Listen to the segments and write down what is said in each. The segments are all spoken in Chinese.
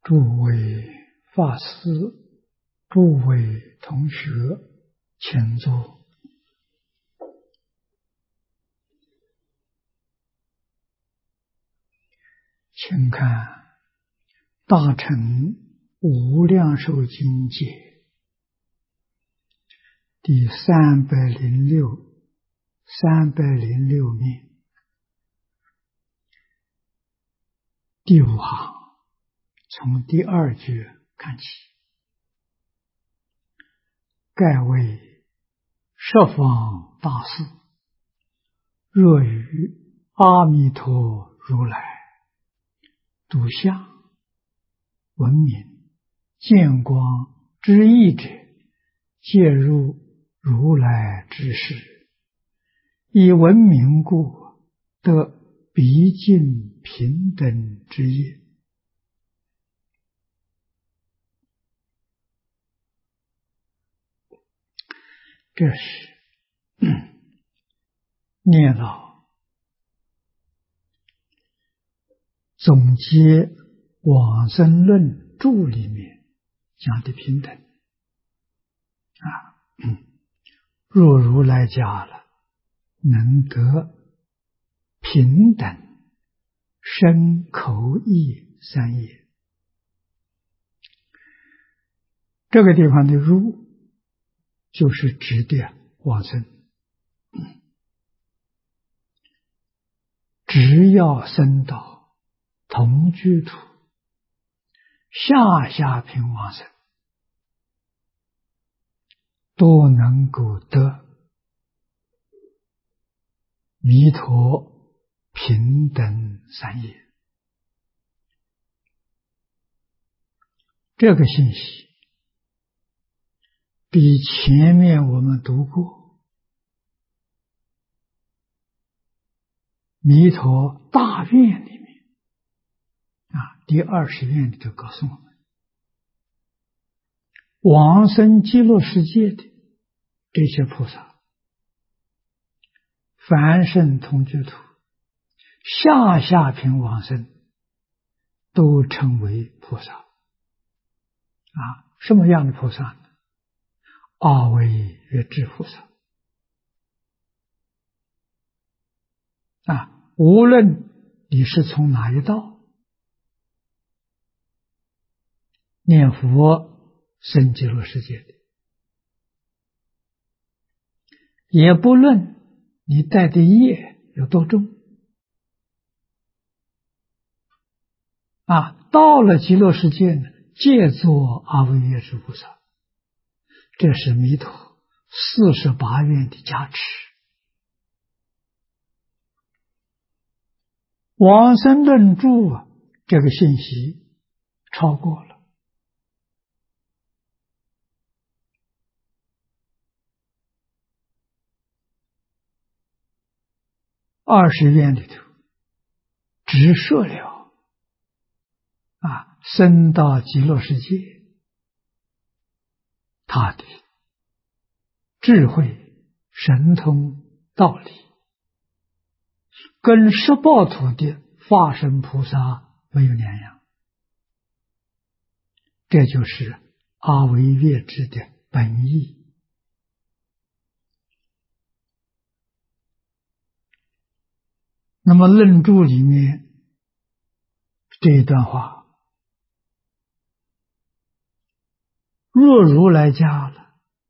诸位法师、诸位同学，请坐。请看《大乘无量寿经解》第306面第5行，从第2句看起。盖为十方大士，若于阿弥陀如来独相闻名见光之意者，皆入如来之事，以闻名故，得毕竟平等之业。这是念到总结往生论注里面讲的平等若如来家了，能得平等身口意三业。这个地方的如就是指的往生，只要生到同居土下品往生，都能够得弥陀平等三业。这个信息比前面我们读过弥陀大愿里面第20愿里头告诉我们，往生极乐世界的这些菩萨，凡圣同居土下品往生，都称为菩萨什么样的菩萨呢？阿惟越致菩萨无论你是从哪一道念佛生极乐世界的，也不论你带的业有多重到了极乐世界呢，皆作阿惟越致菩萨。这是弥陀48愿的加持。往生论注这个信息超过了20愿里头，只说了生到极乐世界他的智慧神通道理跟十报土的化身菩萨没有两样，这就是阿惟越致的本意。那么论注里面这一段话，若如来家了，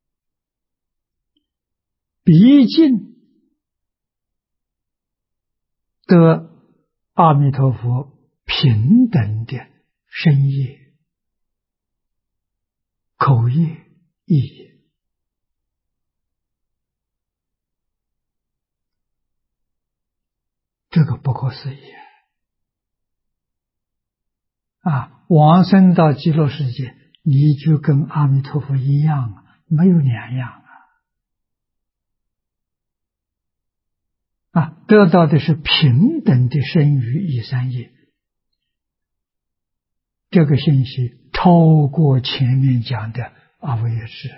毕竟得阿弥陀佛平等的身业、口业、意业。这个不可思议往生到极乐世界，你就跟阿弥陀佛一样没有两样得到的是平等的身语意三业。这个信息超过前面讲的阿惟越致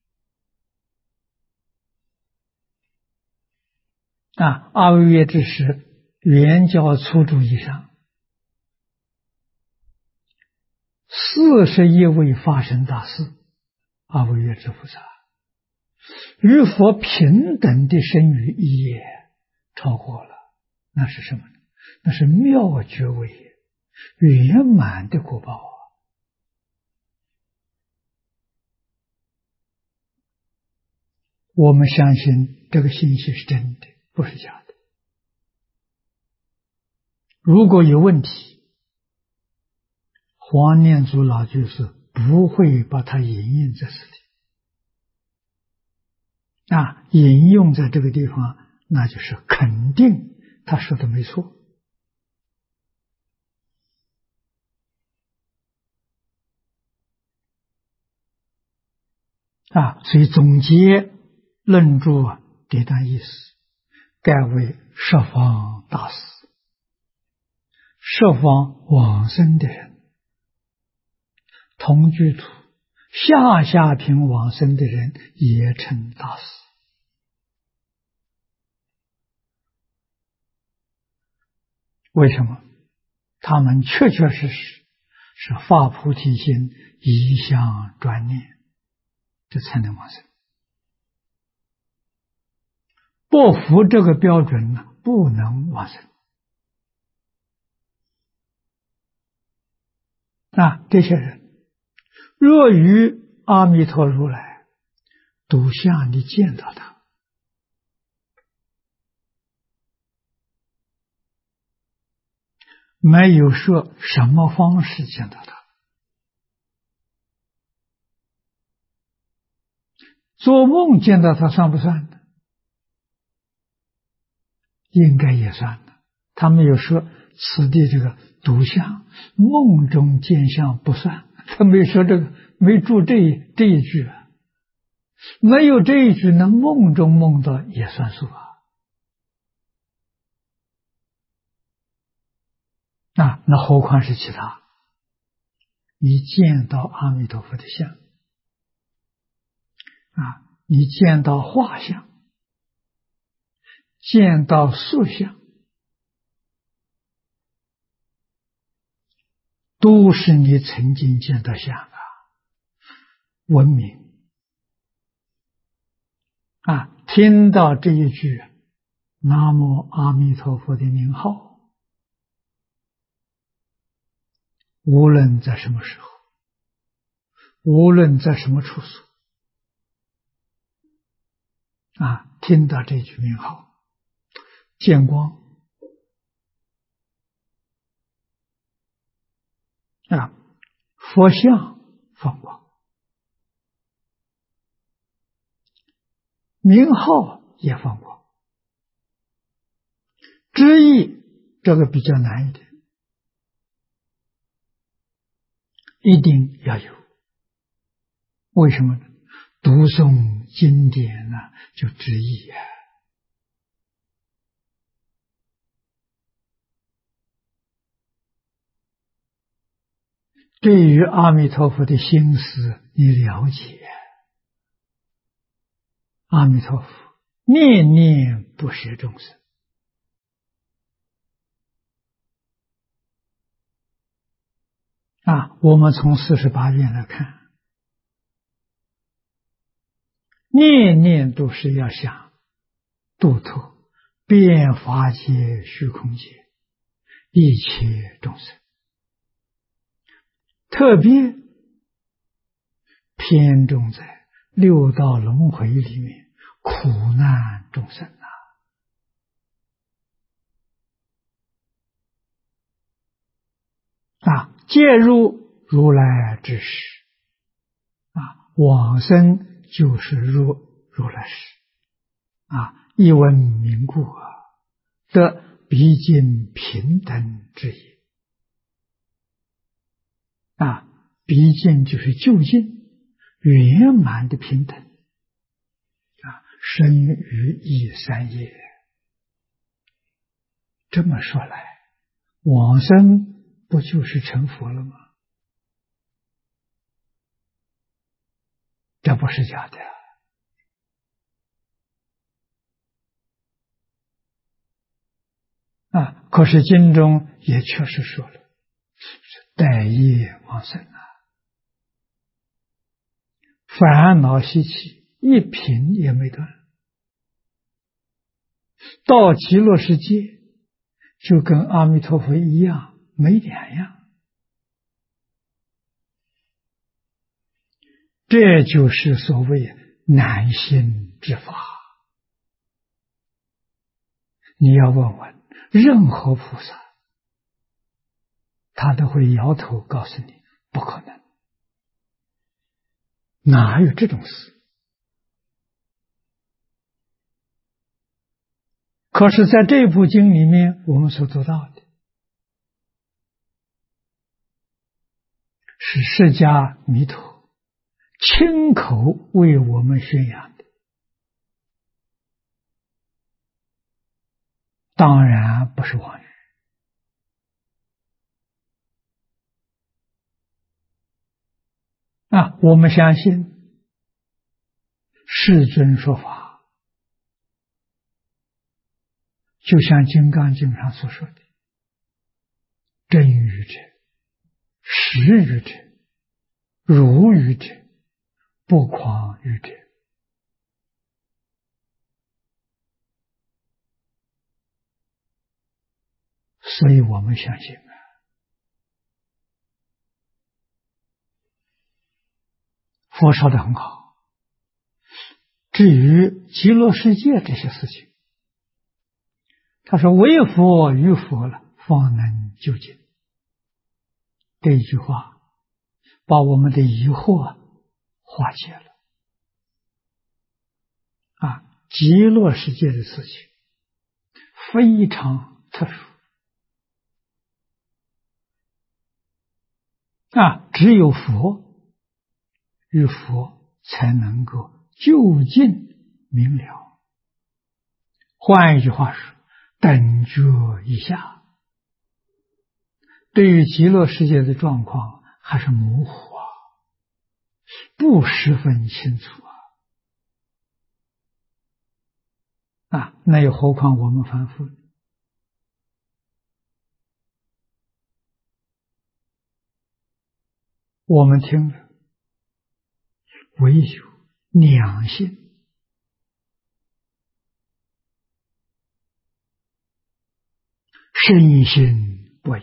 阿惟越致是圆教初住以上， 41位法身大士，阿惟越致菩萨，与佛平等的身语意业超过了，那是什么呢？那是妙觉位，圆满的果报啊！我们相信这个信息是真的，不是假的。如果有问题，黄念祖老居士不会把它引用在此地引用在这个地方，那就是肯定他说的没错所以总结论著这段意思，盖为十方大师，十方往生的人，同居土下品往生的人也称大师。为什么？他们确确实实是发菩提心，一向专念，这才能往生。不符这个标准呢，不能往生。这些人若与阿弥陀如来独相，你见到他，没有说什么方式见到他，做梦见到他算不算呢？应该也算的。他没有说此地这个独相，梦中见相不算，他没说这个，没注这一句没有这一句，那梦中梦到也算数那何况是其他？你见到阿弥陀佛的相你见到画像，见到塑像，都是你曾经见到相闻名听到这一句南无阿弥陀佛的名号，无论在什么时候，无论在什么处所听到这句名号，见光佛像放光，名号也放光。知意这个比较难一点，一定要有。为什么呢？读诵经典就知意对于阿弥陀佛的心思你了解，阿弥陀佛念念不舍众生我们从48愿来看，念念都是要想度脱遍法界虚空界一切众生，特别偏重在六道轮回里面苦难众生介入如来之时往生就是入来时一闻名故得毕竟平等之意毕竟就是究竟圆满的平等生于意三业。这么说来，往生不就是成佛了吗？这不是假的可是经中也确实说了，是待业往生烦恼习气一品也没断，到极乐世界就跟阿弥陀佛一样，没两样。这就是所谓难行之法。你要问问任何菩萨，他都会摇头告诉你不可能，哪有这种事？可是在这部经里面我们所做到的，是释迦弥陀亲口为我们宣扬的，当然不是妄语。我们相信世尊说法，就像《金刚经》上所说的，真语者、实语者、如语者、不诳语者。所以我们相信佛说的很好。至于极乐世界这些事情，他说唯佛与佛了，方能究竟。这一句话把我们的疑惑化解了。极乐世界的事情非常特殊。只有佛与佛才能够究竟明了。换一句话说，等觉以下，对于极乐世界的状况还是模糊不十分清楚那又何况我们凡夫？我们听了唯有两性，深信不疑，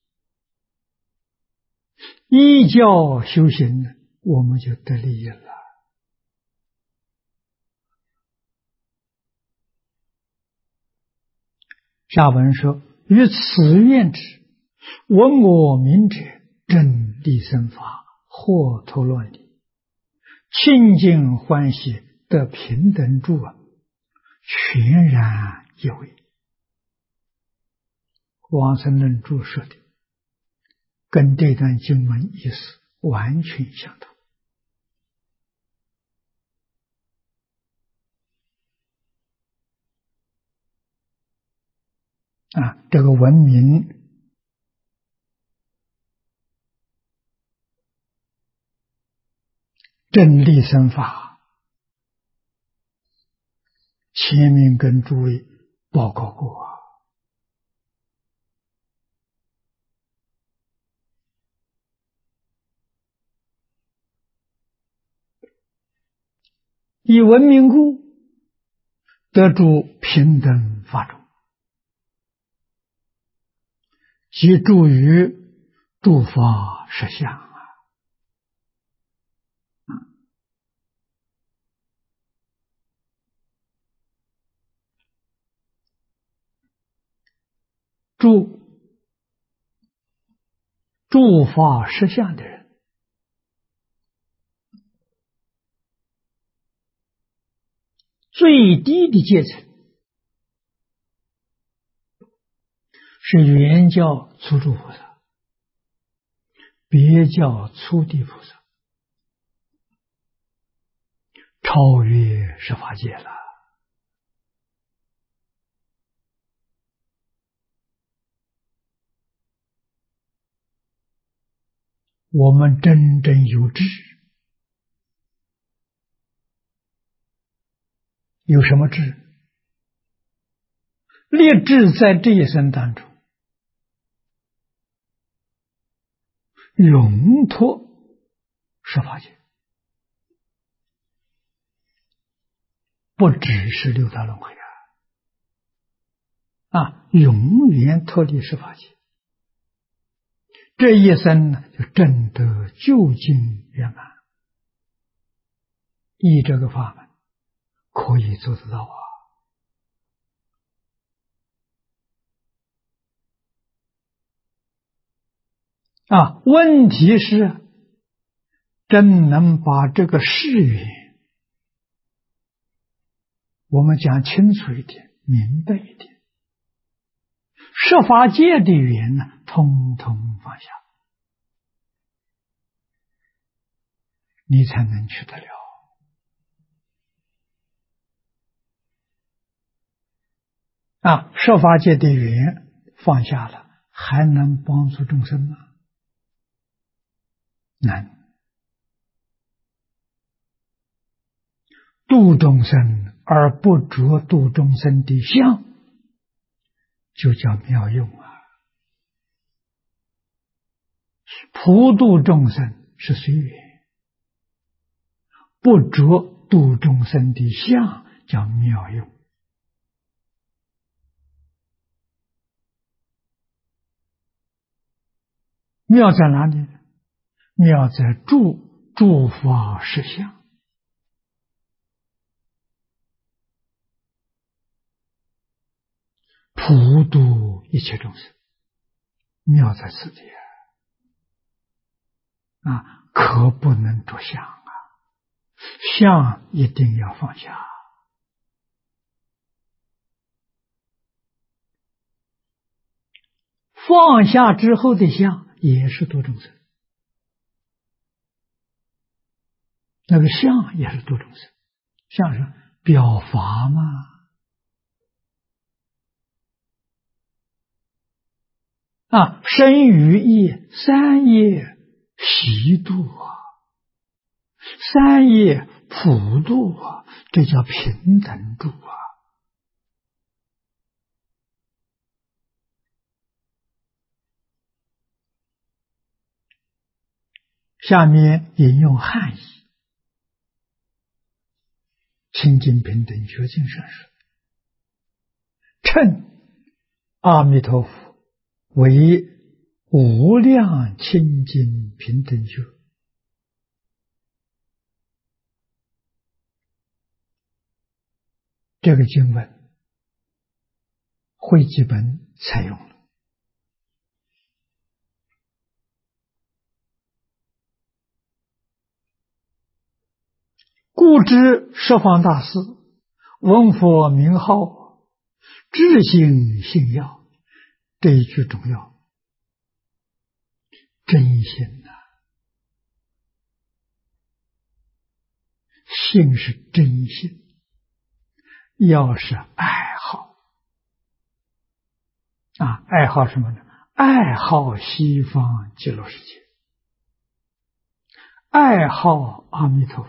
依教修行，我们就得利益了。下文说：于此愿之，闻我名者，正立身法，获陀罗尼，清净欢喜，得平等住，全然一位。往生论注说的跟这段经文意思完全相同。这个文明正立身法，前面跟诸位报告过以文明故，得住平等法中，即住于诸法实相诸法实相的人，最低的阶层是原教初住菩萨，别教初地菩萨，超越十法界了。我们真正有智，有什么智？立志在这一生当中，永脱十法界， 不只是六道轮回永远脱离十法界，这一生呢就证得究竟圆满。依这个法门可以做得到问题是真能把这个誓言我们讲清楚一点，明白一点，十法界的缘呢通通放下，你才能去得了十法界的缘放下了，还能帮助众生吗？难。度众生而不着度众生的相，就叫妙用普度众生是随缘，不着度众生的相叫妙用。妙在哪里？妙在诸法实相。普度一切众生，妙在此地可不能着相相一定要放下。放下之后的相也是度众生，那个相也是度众生，相是表法嘛。身语意三业习度三业普度这叫平等度下面引用汉译《清净平等觉经》上说：称阿弥陀佛为无量清净平等觉。这个经文汇集本采用了。故知十方大师闻佛名号，知行信要，这一句重要。真心信是真心，要是爱好爱好什么呢？爱好西方极乐世界，爱好阿弥陀佛，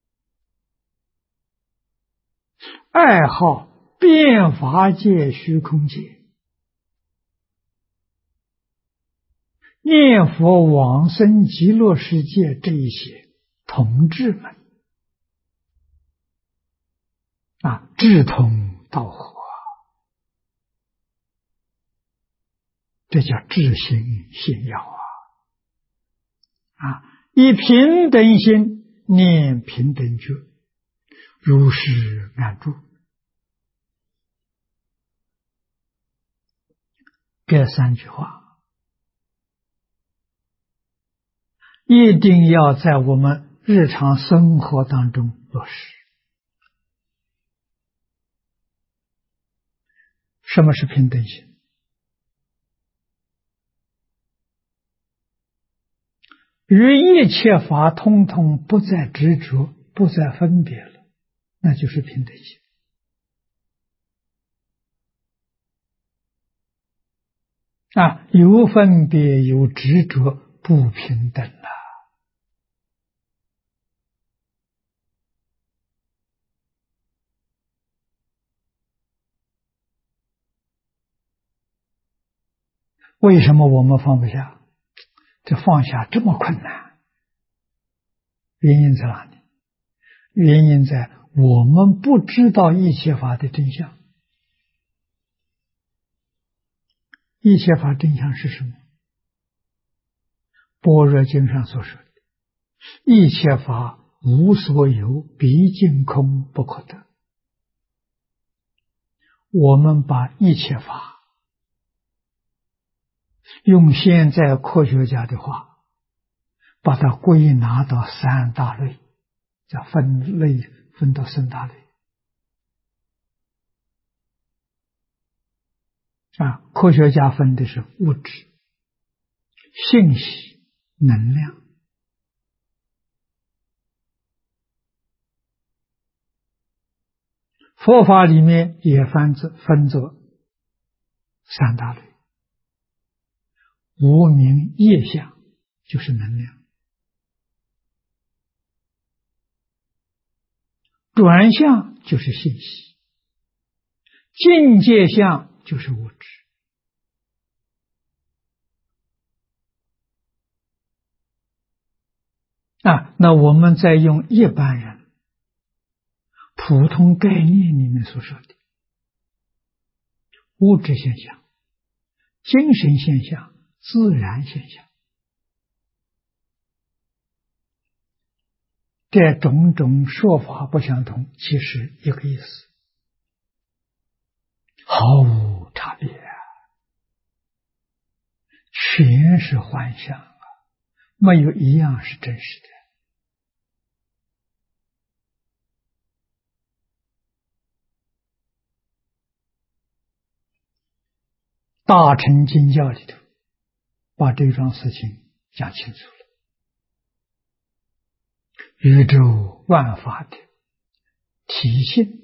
爱好遍法界虚空界，念佛往生极乐世界，这一些同志们志同道合，这叫志行信要以平等心念平等觉，如是安住。这三句话一定要在我们日常生活当中落实。什么是平等心？于一切法通通不再执着，不再分别了，那就是平等心。有分别有执着，不平等了。为什么我们放不下？这放下这么困难，原因在哪里？原因在我们不知道一切法的真相。一切法真相是什么？般若经上所说的，一切法无所有，毕竟空不可得。我们把一切法用现在科学家的话，把它归纳到三大类，叫分类，分到三大类。科学家分的是物质、信息、能量。佛法里面也分作三大类。无明业相就是能量，转向就是信息，境界相就是物质。那我们再用一般人普通概念里面所说的物质现象、精神现象、自然现象，这种种说法不相同，其实一个意思，毫无差别，全是幻象啊，没有一样是真实的。大乘经教里头把这桩事情讲清楚了。宇宙万法的体性、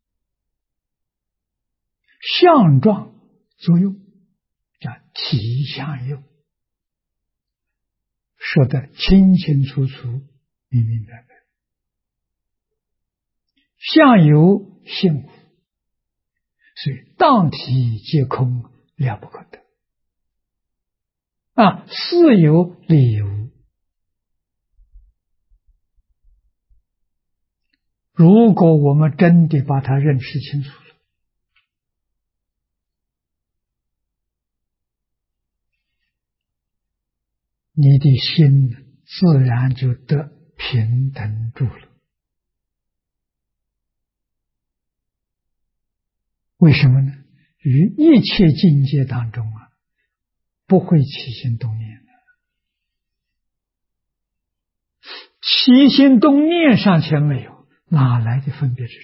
相状作用，叫体相用，说得清清楚楚、明明白白。相由心无，所以当体皆空，了不可得。事有理无，如果我们真的把它认识清楚了，你的心自然就得平等住了。为什么呢？于一切境界当中不会起心动念的。起心动念尚且没有，哪来的分别之处？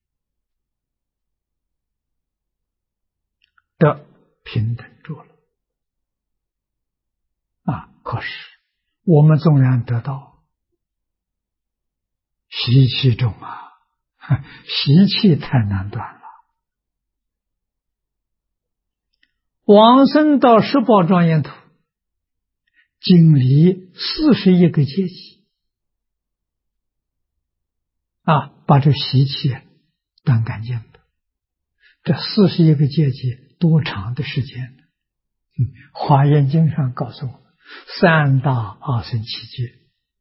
得平等住了。可是我们纵然得到，习气重习气太难断了。往生到十宝庄严土，经历41个阶级，把这习气断干净的。这41个阶级多长的时间呢？华严经上告诉我们，3大阿僧祇劫。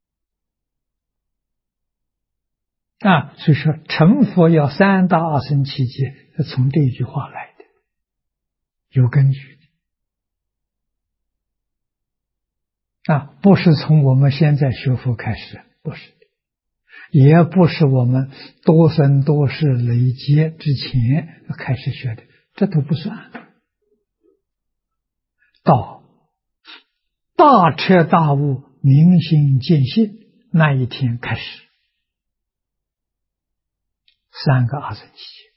所以说成佛要3大阿僧祇劫，是从这一句话来的，有根据的。不是从我们现在学佛开始，不是的，也不是我们多生多世累劫之前开始学的，这都不算。到大彻大悟、明心见性那一天开始，3个阿僧祇劫，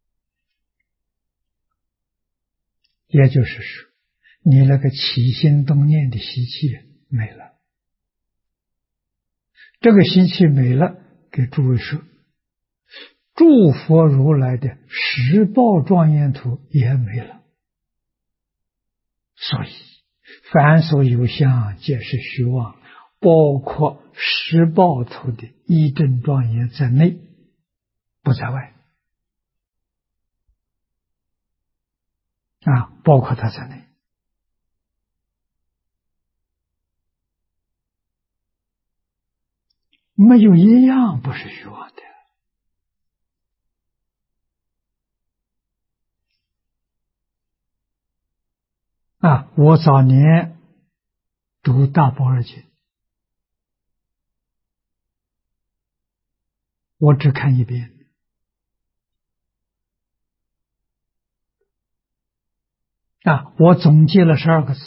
也就是说，你那个起心动念的习气没了。这个习气没了，给诸位说，诸佛如来的十报庄严土也没了。所以凡所有相，皆是虚妄，包括十报土的一真庄严在内，不在外。包括它在内。没有一样不是虚妄的。 我早年读大般若经，我只看一遍。我总结了12个字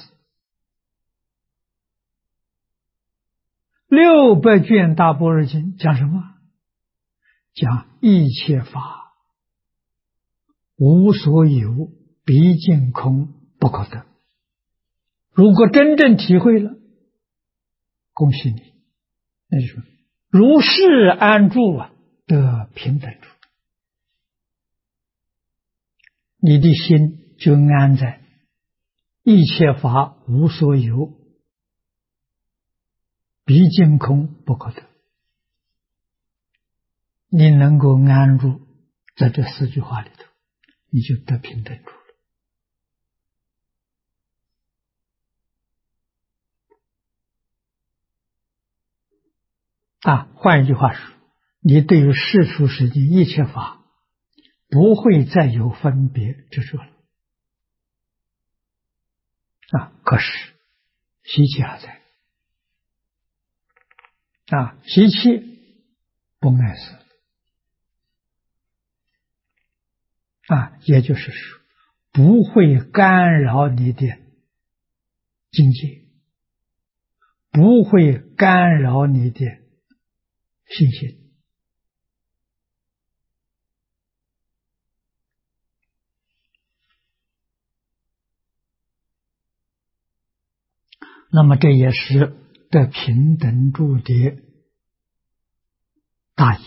，600卷大般若经讲什么？讲一切法无所有，毕竟空，不可得。如果真正体会了，恭喜你，那就说如是安住得平等住，你的心就安在一切法无所有，毕竟空，不可得。你能够安住在这4句话里头，你就得平等住了。换一句话说，你对于世俗世界一切法不会再有分别执着了。可是习气还在。习气不碍事。也就是说，不会干扰你的境界，不会干扰你的信心。那么这也是得平等住的大意。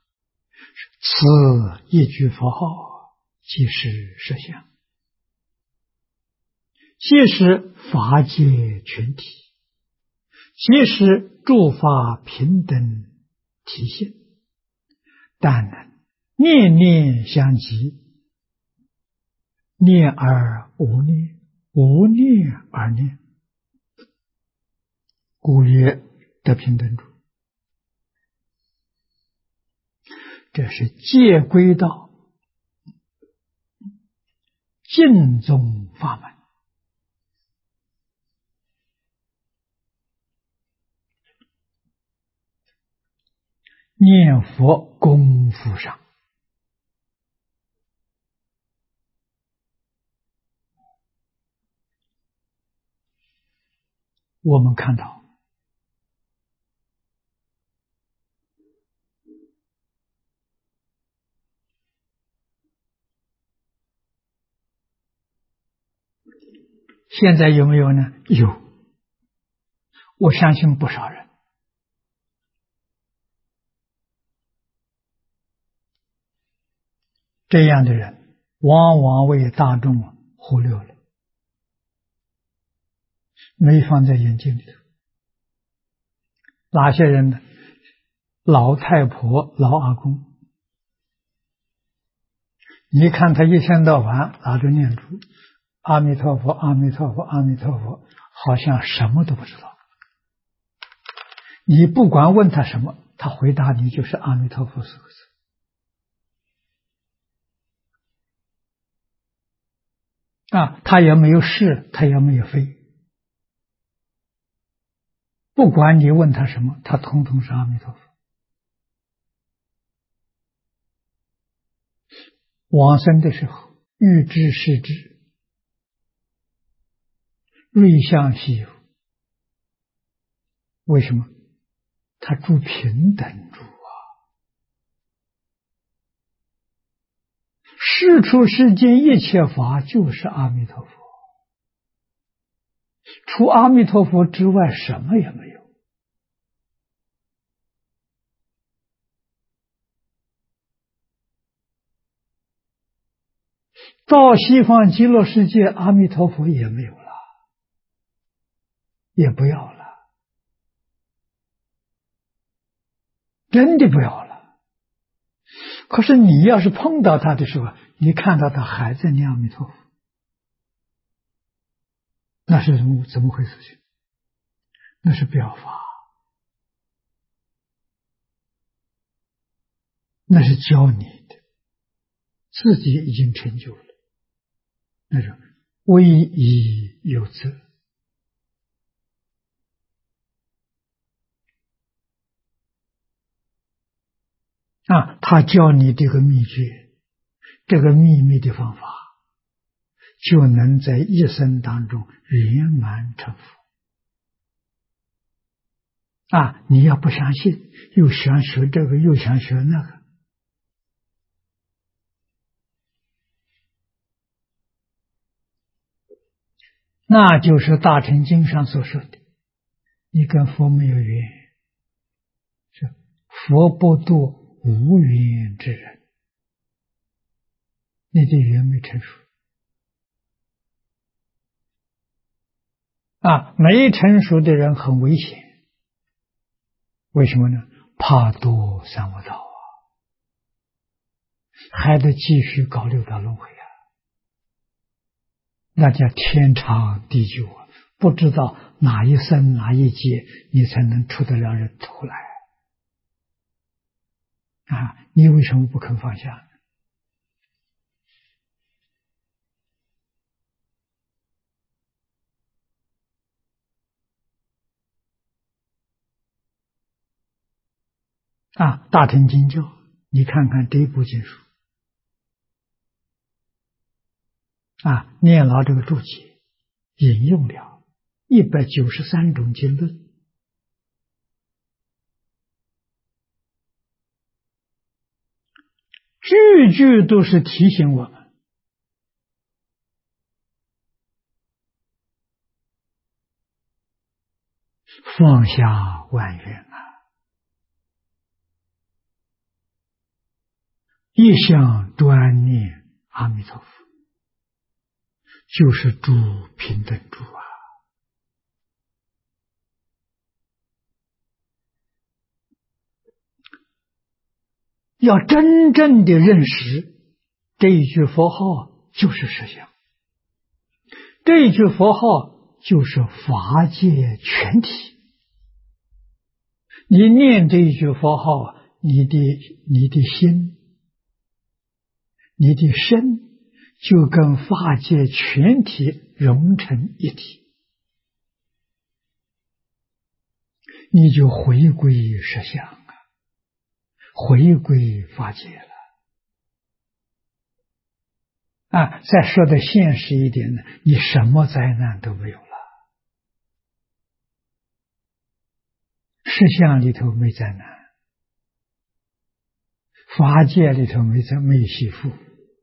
此一句佛号，即是实相，即是法界全体，即是诸法平等体现，但能念念相继，念而无念，无念而念，故曰得平等住。这是戒归道净宗法门。念佛功夫上，我们看到现在有没有呢？有，我相信不少人。这样的人往往为大众忽略了，没放在眼睛里头。哪些人呢？老太婆、老阿公，你看他一天到晚拿着念珠，阿弥陀佛，阿弥陀佛，阿弥陀佛，好像什么都不知道。你不管问他什么，他回答你就是阿弥陀佛4个字。他也没有是，他也没有非。不管你问他什么，他统统是阿弥陀佛。往生的时候，欲知是知，瑞相稀有。为什么？他住平等住世出世间一切法就是阿弥陀佛，除阿弥陀佛之外什么也没有。到西方极乐世界，阿弥陀佛也没有了，也不要了，真的不要了。可是你要是碰到他的时候，你看到他还在念阿弥陀佛，那是怎么回事情？那是表法，那是教你的，自己已经成就了。那种威仪有则。他教你这个秘诀，这个秘密的方法，就能在一生当中圆满成佛。你要不相信，又想学这个，又想学那个，那就是大乘经上所说的，你跟佛没有缘，是佛不度无缘之人，你的缘没成熟。没成熟的人很危险，为什么呢？怕堕三恶道还得继续搞六道轮回那叫天长地久不知道哪一生哪一劫你才能出得了人头来你为什么不肯放下大乘经教，你看看这一部经书念老这个注解引用了193种经论，句句都是提醒我们放下万缘一向专念阿弥陀佛，就是诸平等住要真正的认识这一句佛号就是实相，这一句佛号就是法界全体。你念这一句佛号，你的心，你的身就跟法界全体融成一体，你就回归实相回归法界了再说的现实一点呢，你什么灾难都没有了，实相里头没灾难，法界里头没有媳妇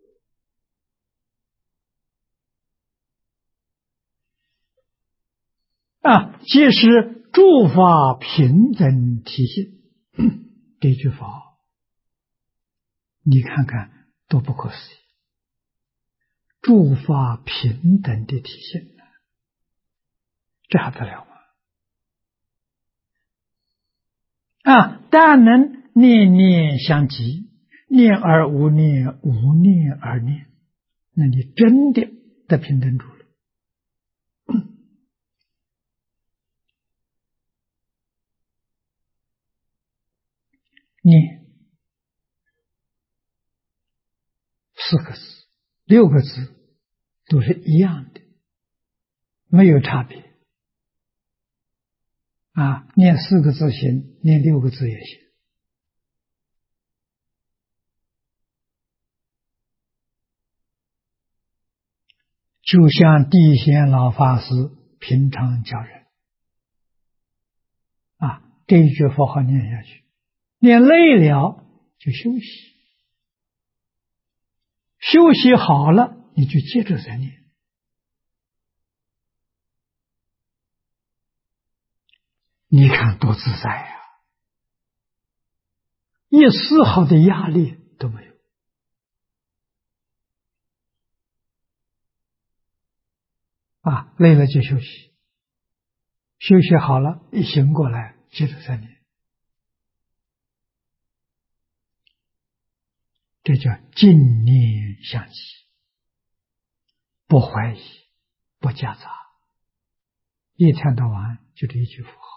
即是诸法平等体现这句法你看看多不可思议，诸法平等的体现这还得了吗但能念念相继，念而无念，无念而念，那你真的得平等住了念4个字6个字都是一样的，没有差别念4个字行，念6个字也行就像地仙老法师平常教人这一句佛号念下去，念累了就休息，休息好了你就接着再念，你看多自在一丝毫的压力都没有累了就休息，休息好了一醒过来接着再念，这叫净念相继，不怀疑不夹杂，一天到晚就这一句佛号，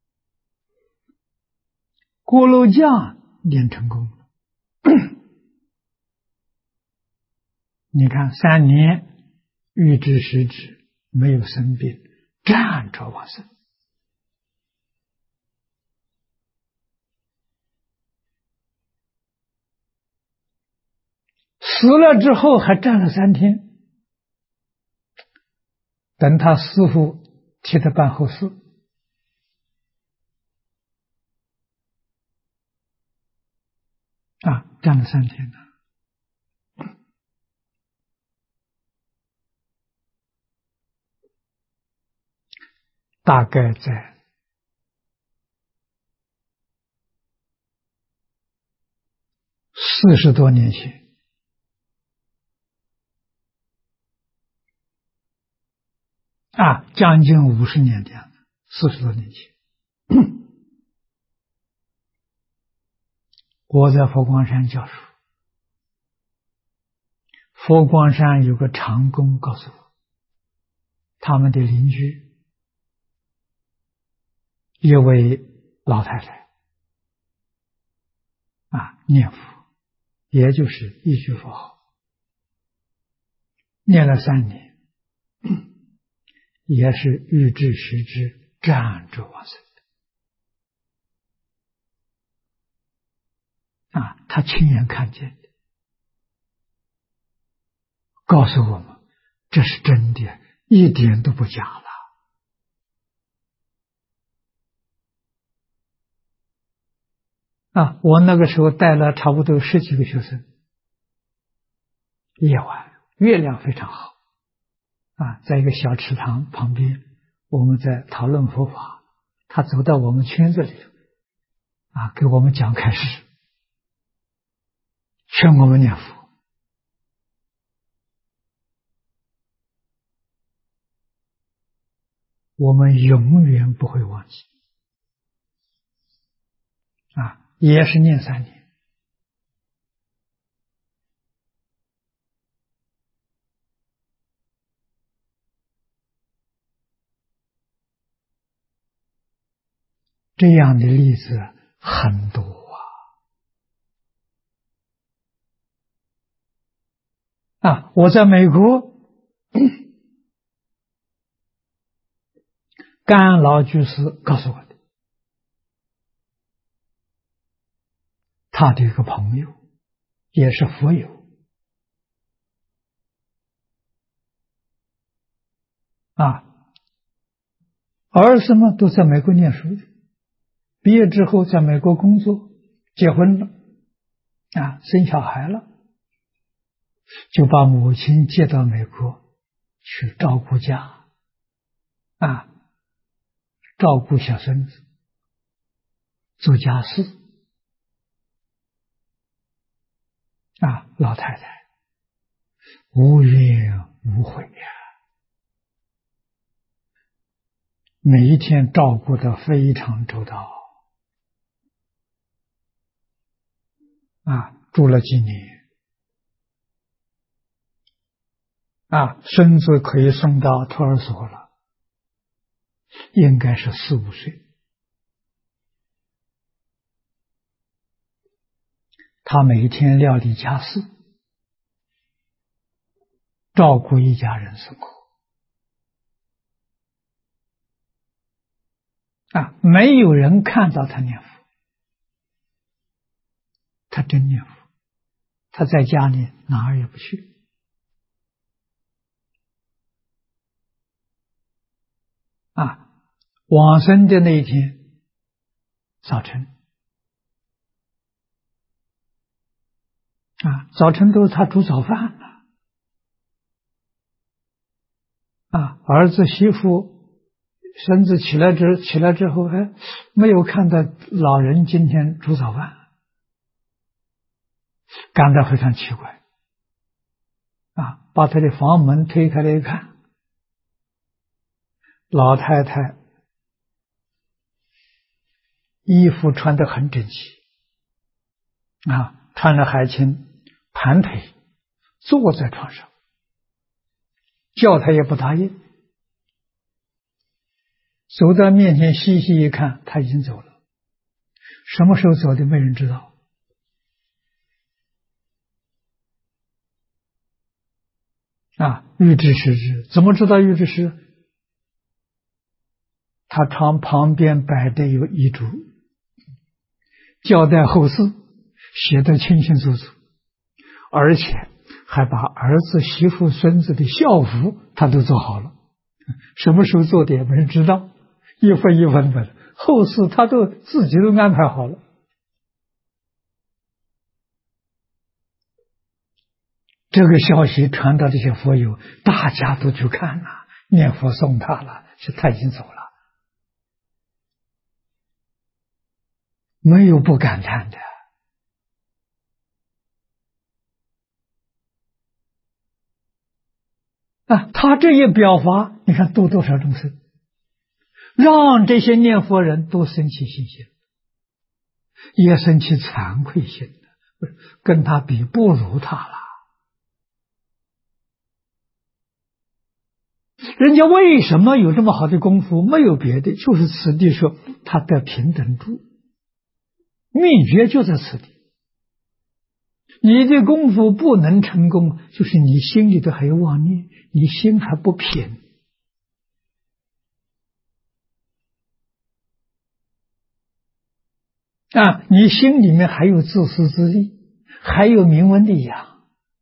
锅炉匠念成功了你看3年欲知实质，没有生病，站着往生。死了之后还站了3天，等他师父替他办后事，站了3天呢。大概在40多年前，将近50年这样的，40多年前，我在佛光山教书，佛光山有个长工告诉我，他们的邻居一位老太太念佛，也就是一句佛号，念了3年，也是欲知实知，站着往生的。他亲眼看见的，告诉我们这是真的，一点都不假了。我那个时候带了差不多10几个学生，夜晚月亮非常好，在一个小池塘旁边，我们在讨论佛法，他走到我们圈子里，给我们讲开示，劝我们念佛。我们永远不会忘记，也是念3年。这样的例子很多我在美国，甘老居士告诉我的，他的一个朋友也是佛友，儿子们都在美国念书，毕业之后在美国工作，结婚了，生小孩了，就把母亲接到美国去照顾家，照顾小孙子，做家事，老太太无怨无悔呀，每一天照顾得非常周到，住了几年，孙子可以送到托儿所了，应该是4、5岁。他每天料理家事，照顾一家人生活，没有人看到他念佛，他真念佛，他在家里哪儿也不去。往生的那一天早晨，早晨都是他煮早饭了，儿子媳妇孙子起来之后，没有看到老人今天煮早饭，感到非常奇怪，把他的房门推开来一看，老太太衣服穿得很整齐，穿了海青，盘腿坐在床上，叫他也不答应，走到面前细细一看，他已经走了，什么时候走的没人知道。 欲知时日，怎么知道欲知时？他常旁边摆的有遗嘱，交代后事，写得清清楚楚，而且还把儿子、媳妇、孙子的孝服他都做好了。什么时候做的也没人知道，一分一分的，后事他都自己都安排好了。这个消息传到这些佛友，大家都去看了，念佛送他了，是他已经走了，没有不感叹的。他这一表法，你看度多少众生，让这些念佛人都生起信心，也生起惭愧心的，跟他比不如他了。人家为什么有这么好的功夫？没有别的，就是此地说他得平等住，秘诀就在此地。你的功夫不能成功，就是你心里头还有妄念，你心还不平你心里面还有自私自利，还有名闻利养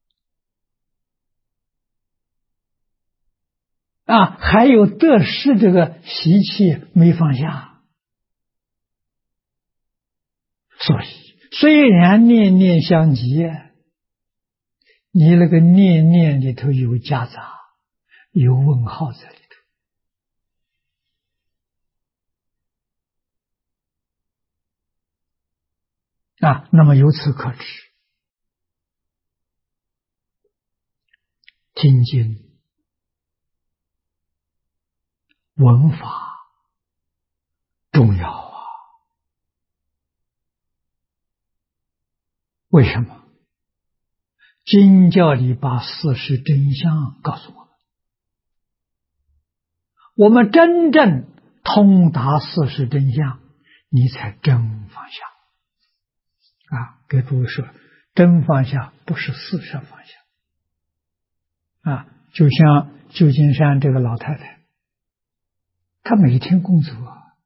还有得失这个习气没放下，所以虽然念念相继，你那个念念里头有夹杂，有问号在里头那么由此可知，听经闻法重要为什么？经教里把事实真相告诉我们，我们真正通达事实真相，你才真放下给诸位说，真放下不是事实放下就像旧金山这个老太太，她每天工作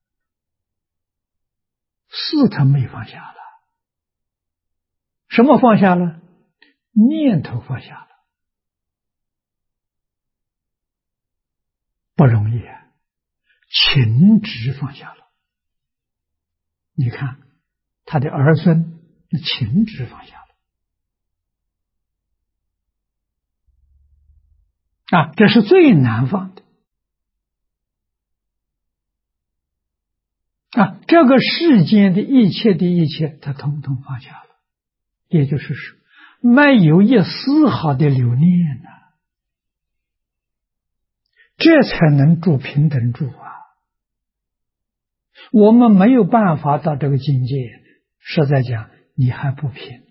事她没放下了，什么放下了？念头放下了，不容易情执放下了。你看他的儿孙，那情执放下了这是最难放的这个世间的一切的一切，他统统放下了，也就是说，没有一丝毫的留念这才能住平等住我们没有办法到这个境界，实在讲，你还不平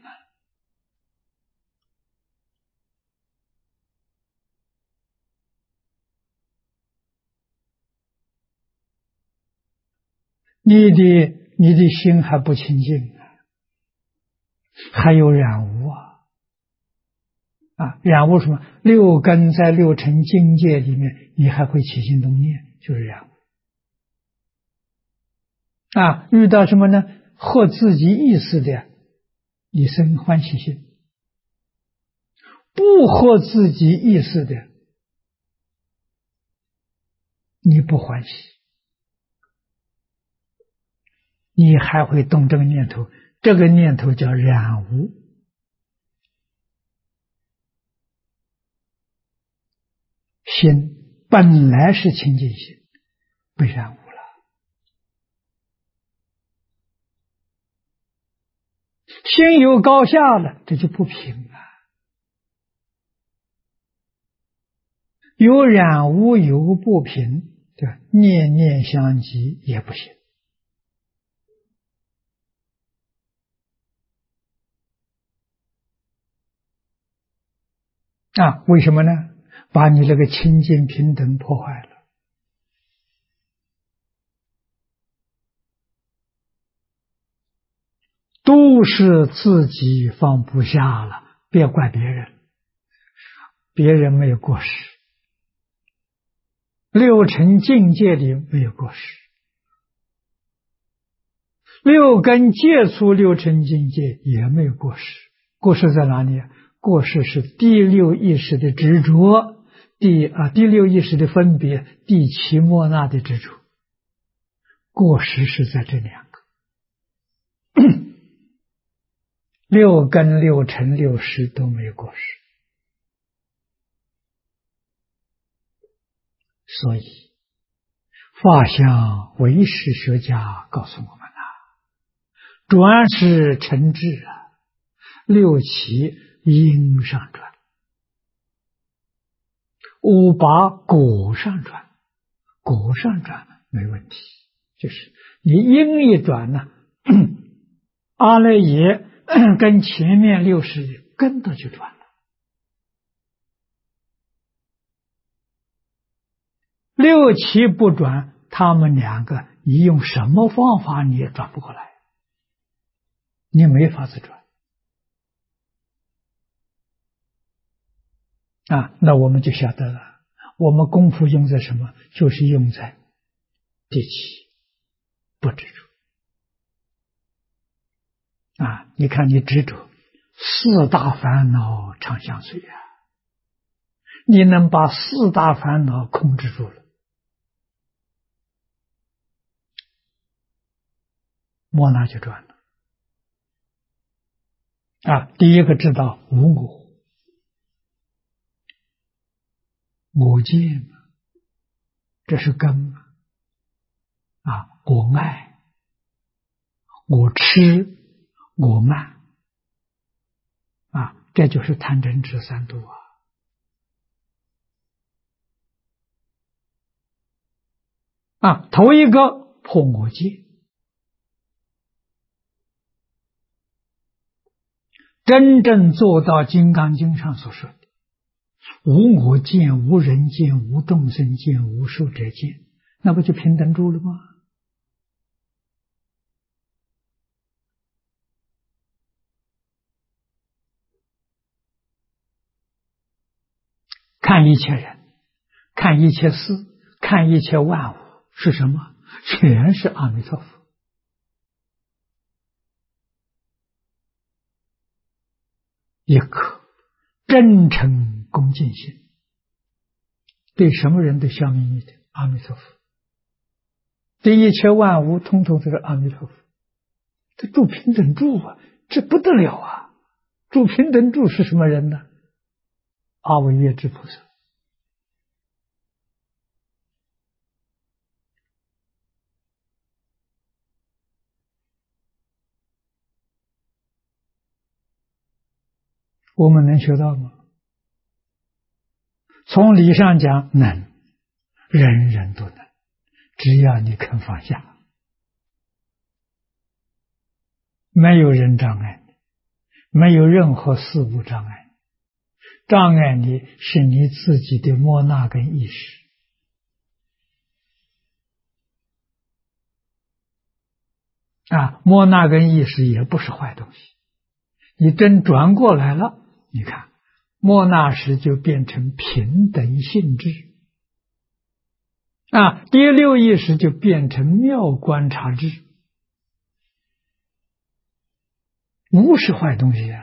你的心还不清净还有染污染污什么？六根在六尘境界里面，你还会起心动念，就是染污遇到什么呢？合自己意思的，你生欢喜心；不合自己意思的，你不欢喜，你还会动这个念头，这个念头叫染污。心本来是清净心，被染污了。心有高下了，这就不平了。有染污有不平，对吧？念念相继也不行。为什么呢？把你那个清净平等破坏了。都是自己放不下了，别怪别人， 别人没有过失，六尘境界里没有过失，六根接触六尘境界也没有过失。过失在哪里？过失是第六意识的执着，第六意识的分别，第七莫那的执着。过失是在这两个。六根、六尘、六识都没有过失。所以法相唯识学家告诉我们转是成智六起因上转，五八果上转。果上转没问题，就是你因一转呢，阿赖耶跟前面六识跟着去转了。六七不转，他们两个你用什么方法你也转不过来，你没法子转那我们就晓得了，我们功夫用在什么？就是用在第七不执着你看你执着四大烦恼常相随你能把四大烦恼控制住了，莫那就转了第一个知道无我见这是根我爱，我痴，我慢这就是贪嗔痴三毒头一个破我见，真正做到《金刚经》上所说的无我见、无人见、无众生见、无寿者见，那不就平等住了吗？看一切人，看一切事，看一切万物是什么？全是阿弥陀佛。一颗真诚恭敬心，对什么人都笑眯眯的阿弥陀佛，对一切万物通通都是阿弥陀佛。这住平等住这不得了住平等住是什么人呢？阿惟越致菩萨。我们能学到吗？从理上讲能，人人都能，只要你肯放下，没有人障碍你，没有任何事物障碍你，障碍你是你自己的莫那跟意识莫那跟意识也不是坏东西。你真转过来了，你看莫那时就变成平等性质第六意识就变成妙观察智，无是坏东西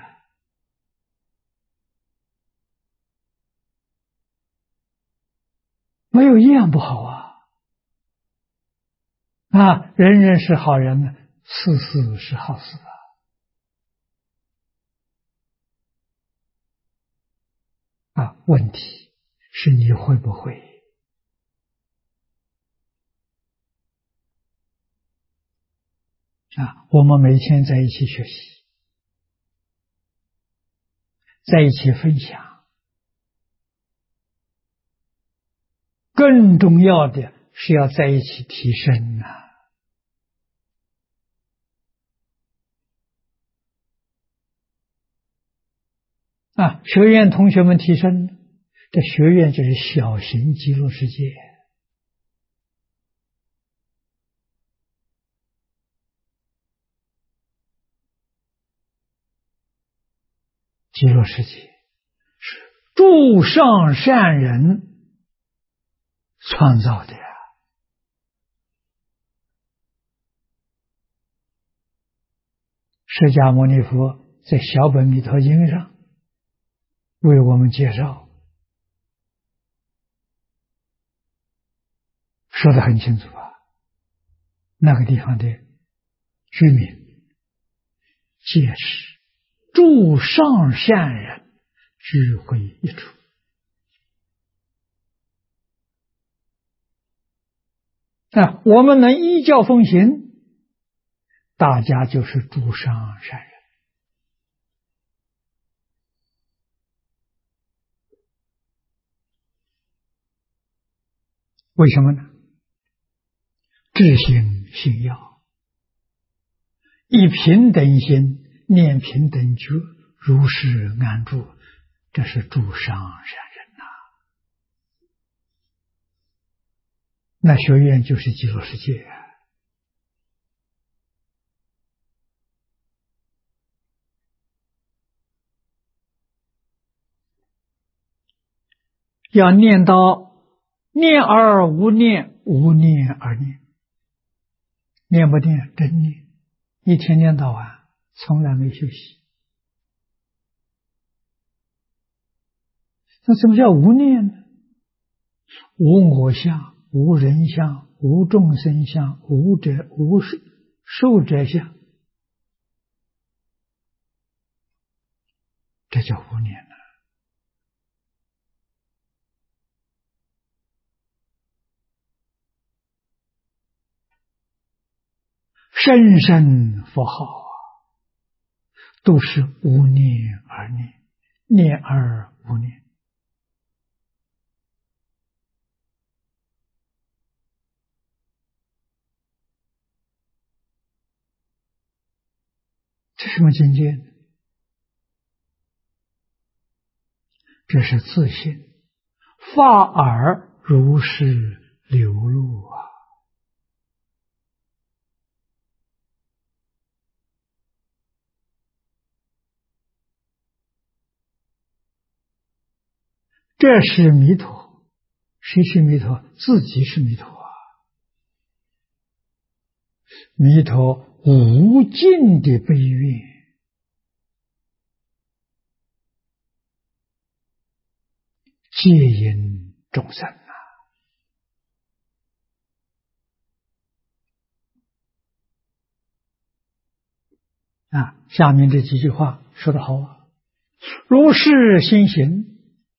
没有一样不好人人是好人事事是好事问题是你会不会我们每天在一起学习，在一起分享，更重要的是要在一起提升学院同学们提升，这学院就是小型极乐世界极乐世界是诸上善人创造的呀。释迦牟尼佛在小本弥陀经上为我们介绍，说得很清楚啊。那个地方的居民皆是诸上善人，智慧一处。我们能依教奉行，大家就是诸上善人。为什么呢？智行信要，以平等心念平等觉，如是安住，这是诸上善人呐。那学院就是极乐世界啊。要念到念而无念，无念而念。念不念？真念，一天念到晚，从来没休息。那什么叫无念呢？无我相，无人相，无众生相，无受者相，这叫无念呢。声声佛号啊，都是无念而念，念而无念。这什么境界呢？这是自信，发耳如是流露啊。这是弥陀。谁是弥陀？自己是弥陀啊。弥陀无尽的悲愿，戒引众生下面这几句话说得好啊。如是心行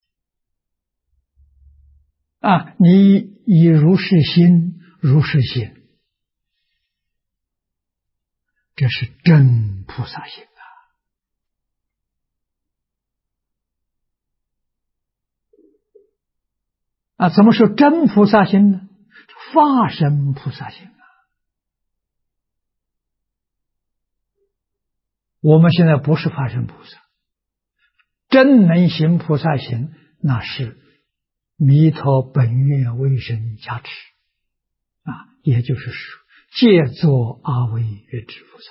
你以如是心，如是行，这是真菩萨行怎么说真菩萨行呢？化身菩萨行我们现在不是化身菩萨，真能行菩萨行，那是弥陀本愿威神加持也就是说借作阿惟越致菩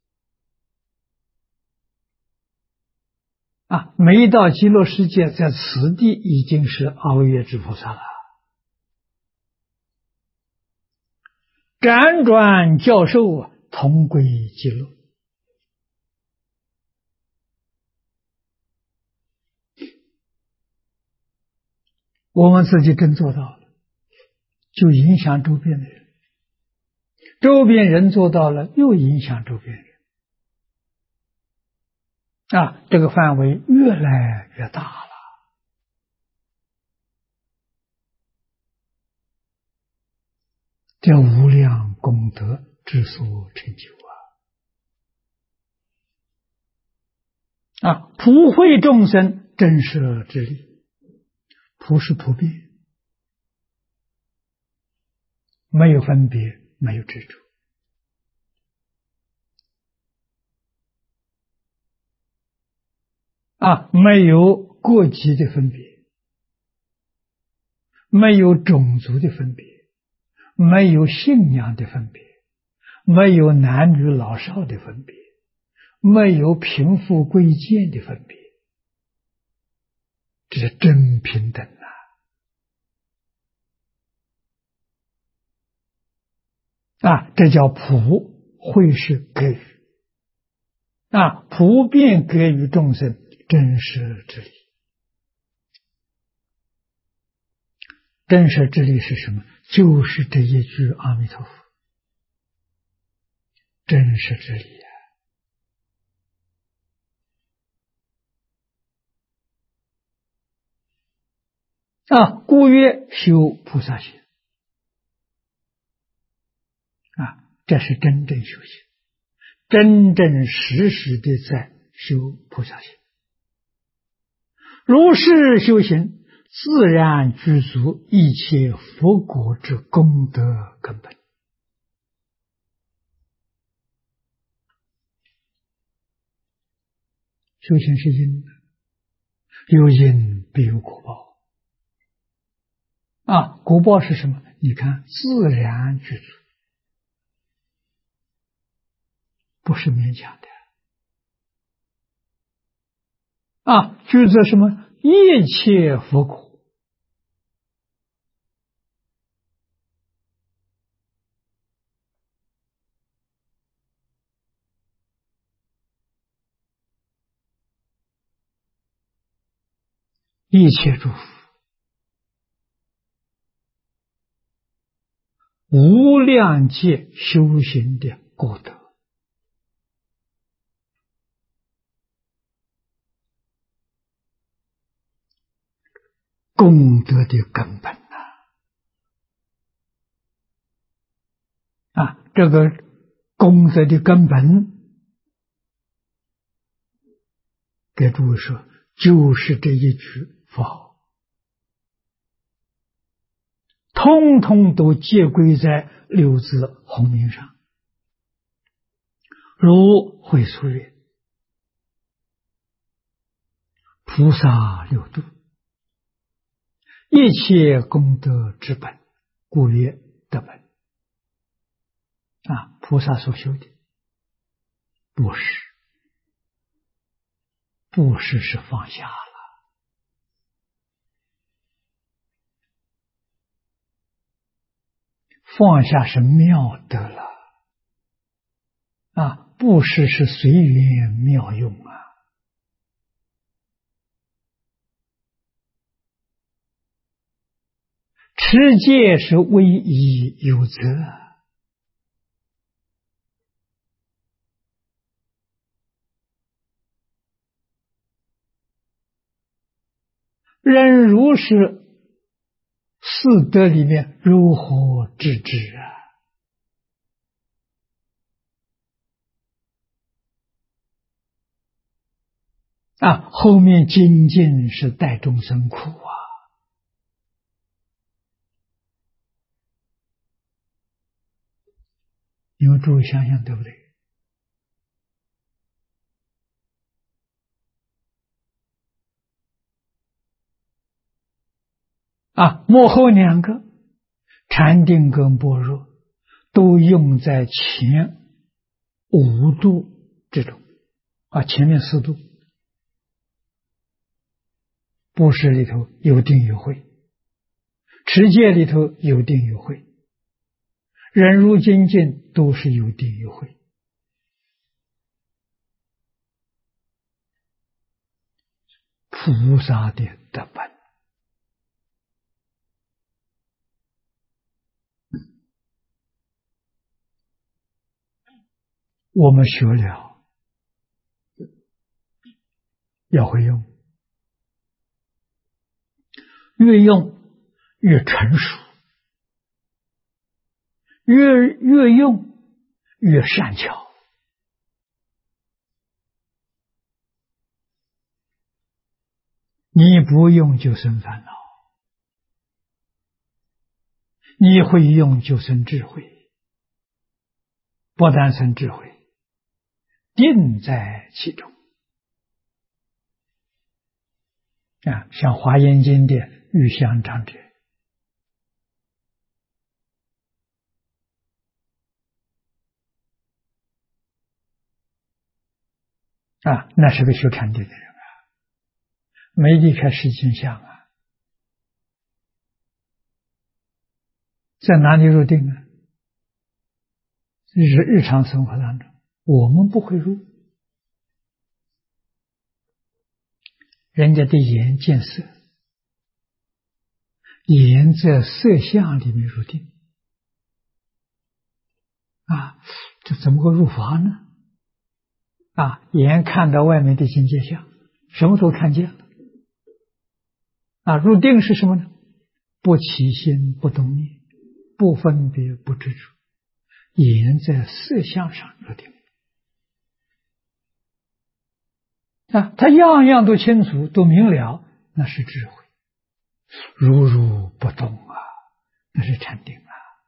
萨没到极乐世界，在此地已经是阿惟越致菩萨了。辗转教授同归极乐。我们自己真做到了，就影响周边的人，周边人做到了，又影响周边人这个范围越来越大了。这无量功德之所成就普惠众生真摄之力。普是普遍，没有分别，没有执着没有国籍的分别，没有种族的分别，没有信仰的分别，没有男女老少的分别，没有贫富贵贱的分别，只这是真平等这叫普惠是给予普遍给予众生真实之理。真实之理是什么？就是这一句阿弥陀佛，真实之理故曰修菩萨行这是真正修行，真真实实的在修菩萨行。如是修行，自然具足一切佛果之功德根本。修行是因，有因必有果报果报是什么？你看，自然具足，不是勉强的具足什么？一切佛果。一切诸佛无量界修行的果德，功德的根本这个功德的根本，给诸位说，就是这一句佛号，通通都皆归在六字洪名上。如会所曰：菩萨六度，一切功德之本，故曰德本。菩萨所修的布施，布施是放下了，放下是妙德了布施是随缘妙用持戒是威仪有责人如是四德里面如何治之后面精进是带众生苦你们诸位想想对不对末后两个禅定跟般若都用在前五度之中前面四度布施里头有定有慧，持戒里头有定有慧，忍辱精进都是有定有慧。菩萨的德本，我们学了要会用，越用越成熟，越用越善巧。你不用就生烦恼，你会用就生智慧，不但生智慧，定在其中像华严经的玉香长者那是个修禅定的人没离开世间相啊，在哪里入定啊？日常生活当中，我们不会入，人家的眼见色，眼在色相里面入定啊，这怎么会入法呢？啊，眼看到外面的境界相，什么都看见了啊，入定是什么呢？不起心，不动念，不分别，不执着，眼在色相上入定啊，他样样都清楚，都明了，那是智慧。如如不动啊，那是禅定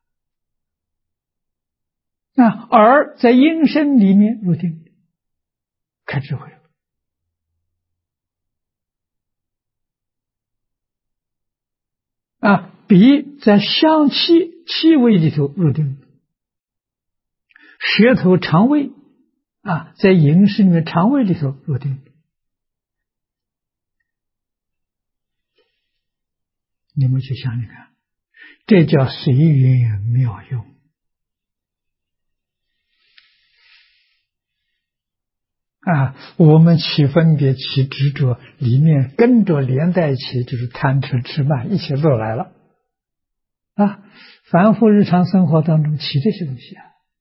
啊。而在音声里面入定，开智慧了啊。鼻在香气味里头入定，舌头肠胃啊，在饮食里面肠胃里头入定。你们去想想看，这叫随缘妙用啊！我们起分别、起执着，里面跟着连在一起，就是贪嗔痴慢，一起都来了啊！凡夫日常生活当中起这些东西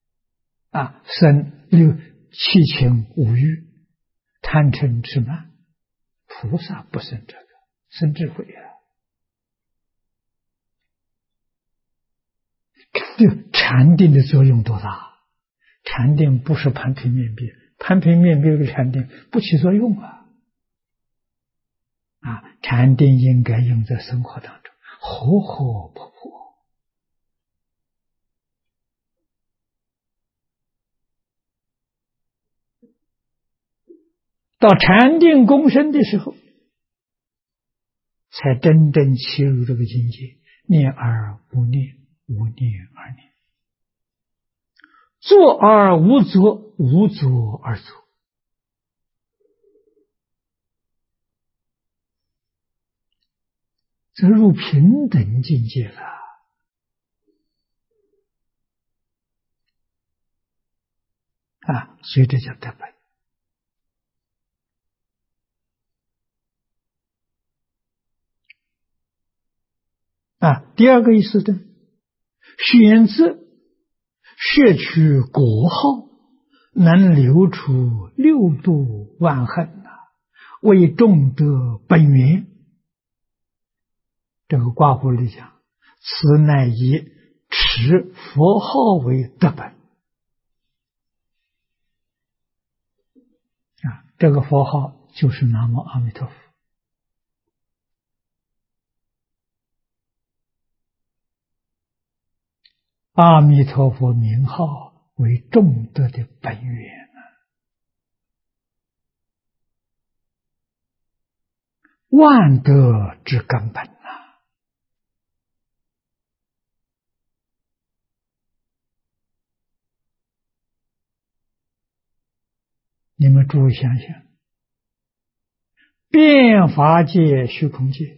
生六七情五欲，贪嗔痴慢，菩萨不生这个，生智慧啊！这禅定的作用多大？禅定不是盘腿面壁，盘腿面壁的禅定不起作用啊！禅定应该用在生活当中，活活泼泼。到禅定功深的时候，才真正切入这个境界，念而无念，无念而念，做而无作，无作而作。这入平等境界了所以这叫得本第二个意思呢，选择摄取果号，能流出六度万恨为众德本源。这个卦乎里讲，此乃以持佛号为德本这个佛号就是南无阿弥陀佛。阿弥陀佛名号为众德的本源万德之根本你们注意想想，变法界、虚空界，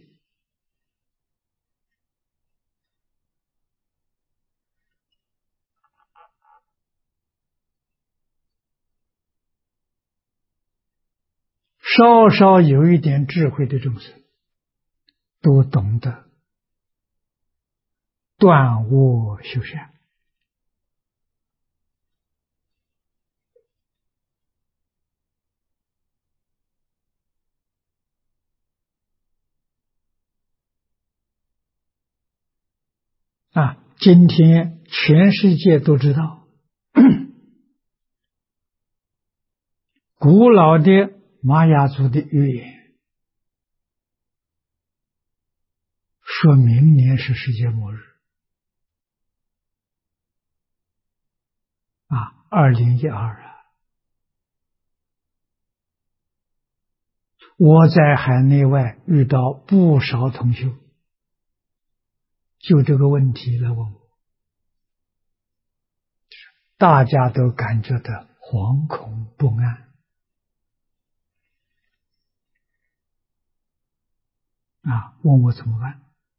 稍稍有一点智慧的众生，都懂得断恶修善今天全世界都知道古老的玛雅族的预言说明年是世界末日2012我在海内外遇到不少同修，就这个问题来问我，大家都感觉到惶恐不安问我怎么办？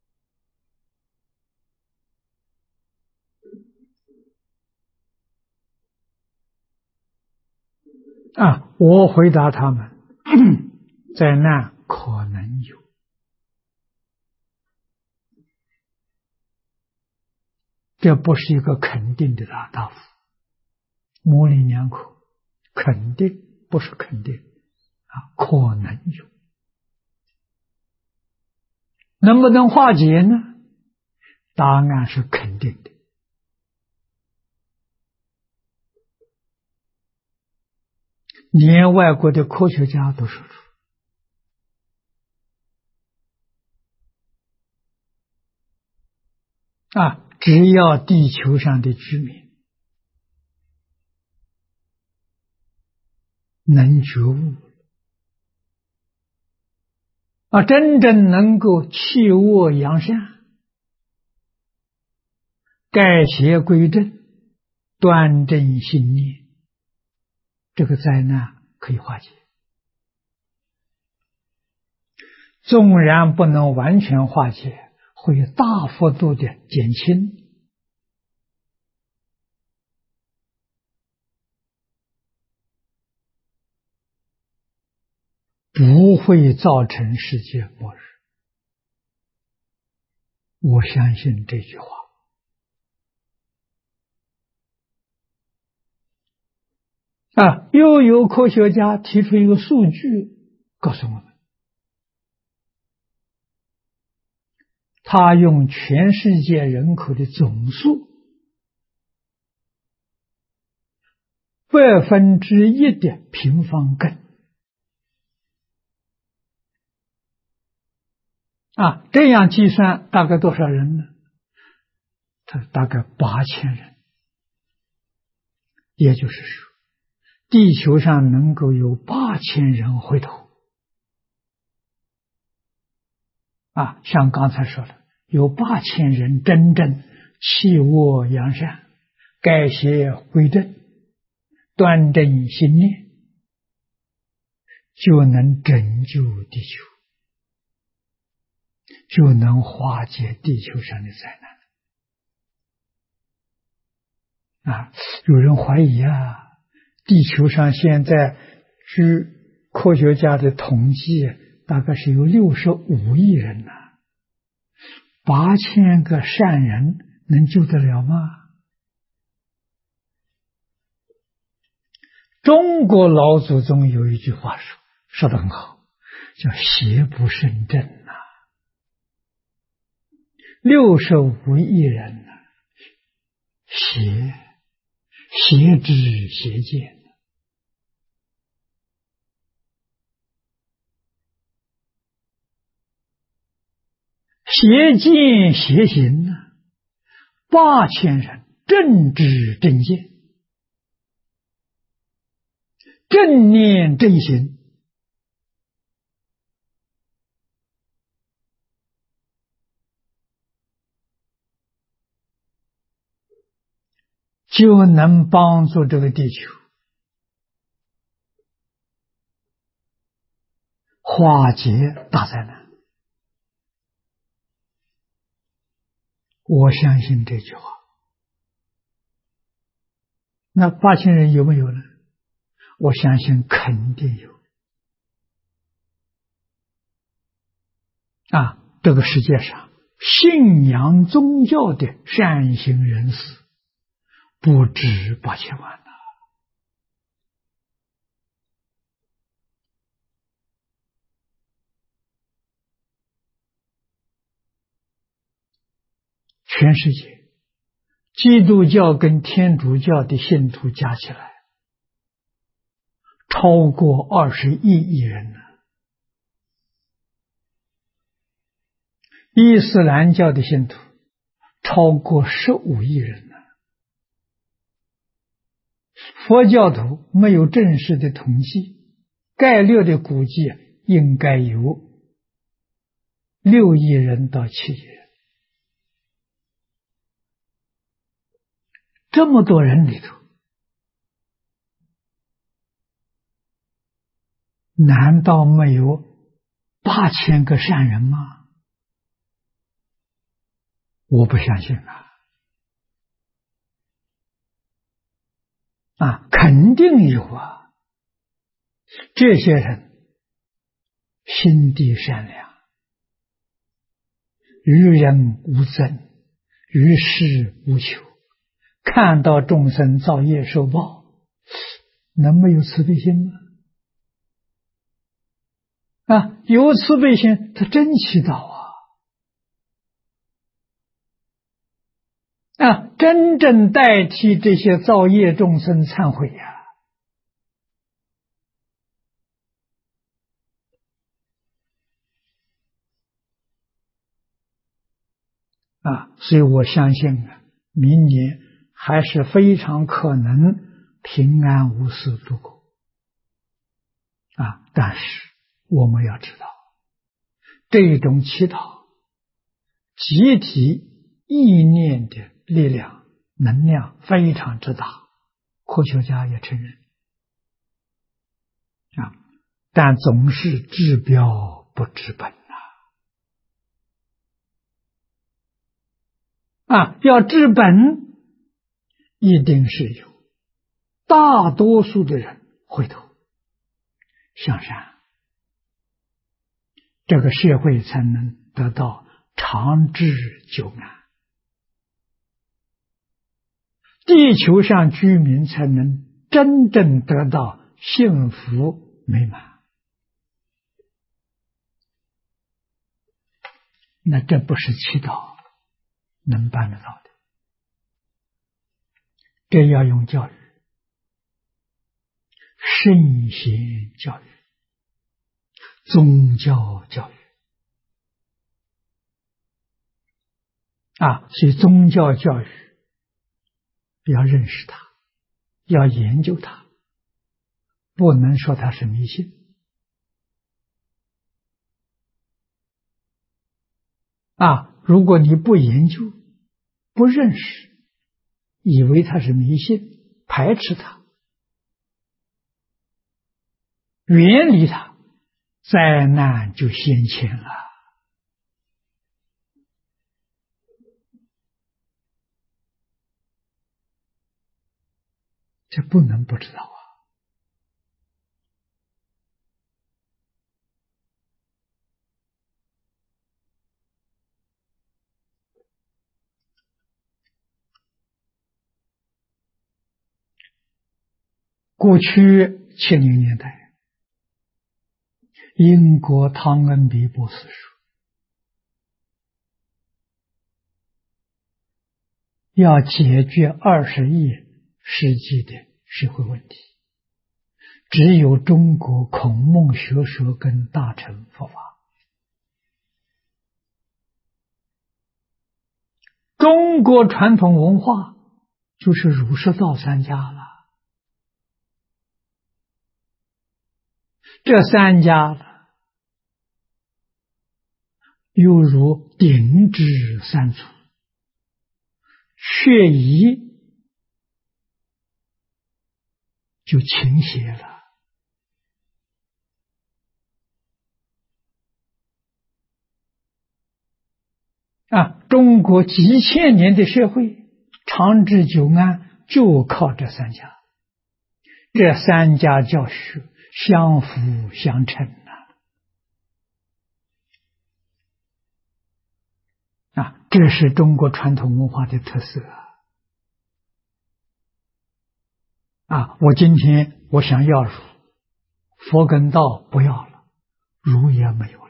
我回答他们：灾难可能有，这不是一个肯定的答复，模棱两可，肯定不是肯定可能有，能不能化解呢？答案是肯定的。连外国的科学家都说出，只要地球上的居民能觉悟，真正能够弃恶扬善，改邪归正，端正心念，这个灾难可以化解。纵然不能完全化解，会大幅度的减轻，不会造成世界末日。我相信这句话。又有科学家提出一个数据告诉我们，他用全世界人口的总数1/1000的平方根，这样计算大概多少人呢？他大概8000人，也就是说，地球上能够有8000人回头。像刚才说的，有8000人真正弃恶扬善，改邪归正，端正心念，就能拯救地球，就能化解地球上的灾难。有人怀疑地球上现在据科学家的统计，大概是有65亿人8000个善人能救得了吗？中国老祖宗有一句话说得很好，叫邪不胜正65亿人邪知邪见，邪见邪行8000人正知正见，正念正行，就能帮助这个地球化解大灾难。我相信这句话。那8000人有没有呢？我相信肯定有。这个世界上信仰宗教的善行人士不止8000万全世界基督教跟天主教的信徒加起来超过21亿人伊斯兰教的信徒超过15亿人佛教徒没有正式的统计，概略的估计应该有6亿人到7亿人。这么多人里头，难道没有8000个善人吗？ 我不相信肯定有这些人心地善良，与人无憎，与世无求，看到众生造业受报，能没有慈悲心吗？有慈悲心，他真祈祷真正代替这些造业众生忏悔所以我相信明年还是非常可能平安无事度过但是我们要知道，这种祈祷集体意念的力量能量非常之大，科学家也承认但总是治标不治本要治本，一定是有大多数的人回头向善，这个社会才能得到长治久安，地球上居民才能真正得到幸福美满。那这不是祈祷能办得到的，这要用教育，圣贤教育，宗教教育所以宗教教育要认识它，要研究它，不能说它是迷信如果你不研究不认识，以为它是迷信，排斥它，远离它，灾难就先前了。这不能不知道过去70年代，英国汤恩比博士说，要解决20亿世纪的社会问题，只有中国孔孟学说跟大乘佛法。中国传统文化就是儒释道三家了，这三家了，犹如鼎之三足，血疑就倾斜了。中国几千年的社会长治久安就靠这三家，这三家教学相辅相成这是中国传统文化的特色我今天我想要儒，佛跟道不要了，儒也没有了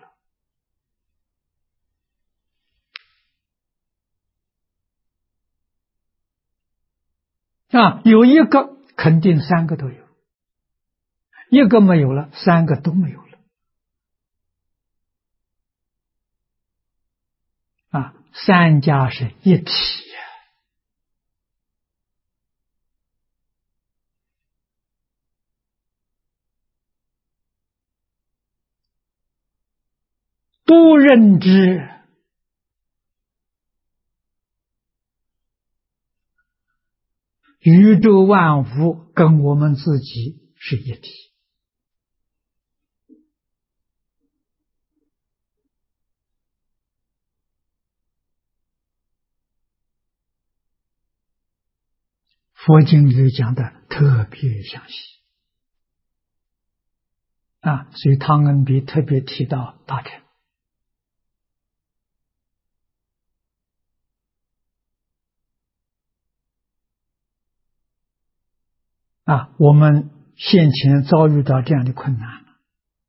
有一个肯定三个都有，一个没有了，三个都没有了三家是一体都认知宇宙万物跟我们自己是一体佛经里讲的特别详细所以汤恩比特别提到大乘我们现前遭遇到这样的困难了，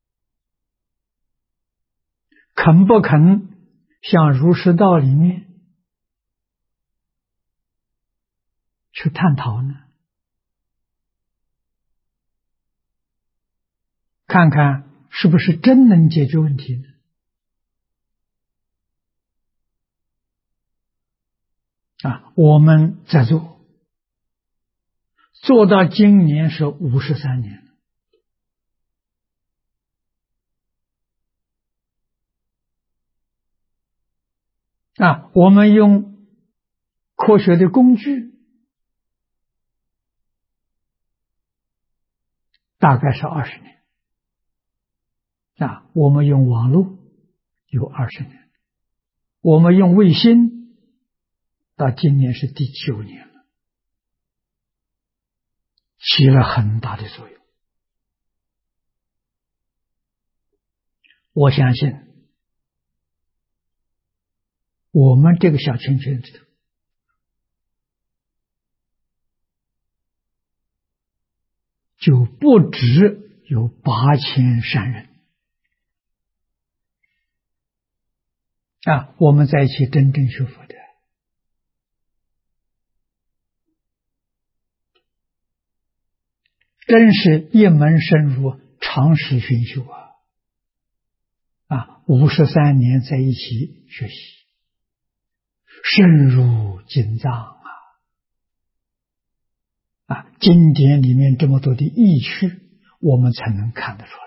肯不肯向儒释道里面去探讨呢？看看是不是真能解决问题呢？我们在做到今年是53年了。我们用科学的工具，大概是20年。我们用网络有20年，我们用卫星到今年是第9年了，起了很大的作用。我相信我们这个小圈圈子就不只有8000善人我们在一起真正学佛的，真是一门深入，长时熏修53年在一起学习，深入经藏经典里面这么多的意趣，我们才能看得出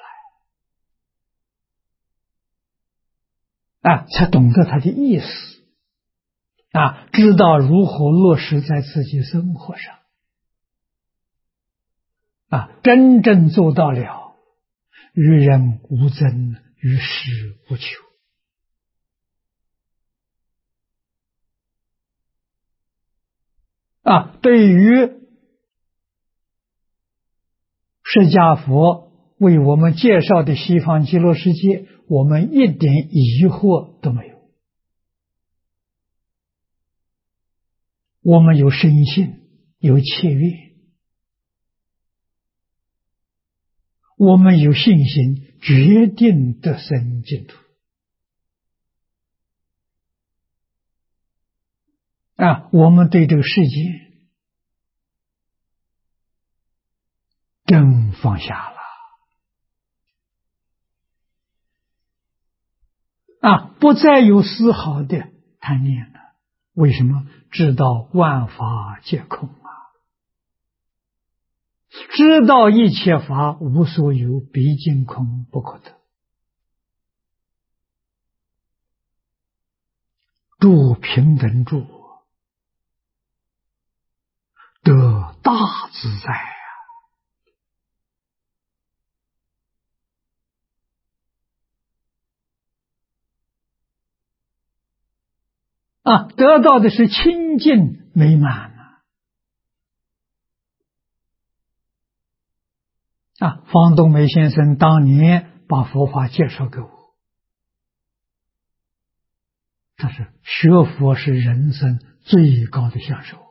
来才懂得它的意思知道如何落实在自己生活上真正做到了与人无争，与世无求对于释迦佛为我们介绍的西方极乐世界，我们一点疑惑都没有。我们有深信，有切愿，我们有信心，决定得生净土我们对这个世界真放下了不再有丝毫的贪念了。为什么？知道万法皆空知道一切法无所有，毕竟空不可得。住平等住，得大自在得到的是清净美满方东梅先生当年把佛法介绍给我，他说学佛是人生最高的享受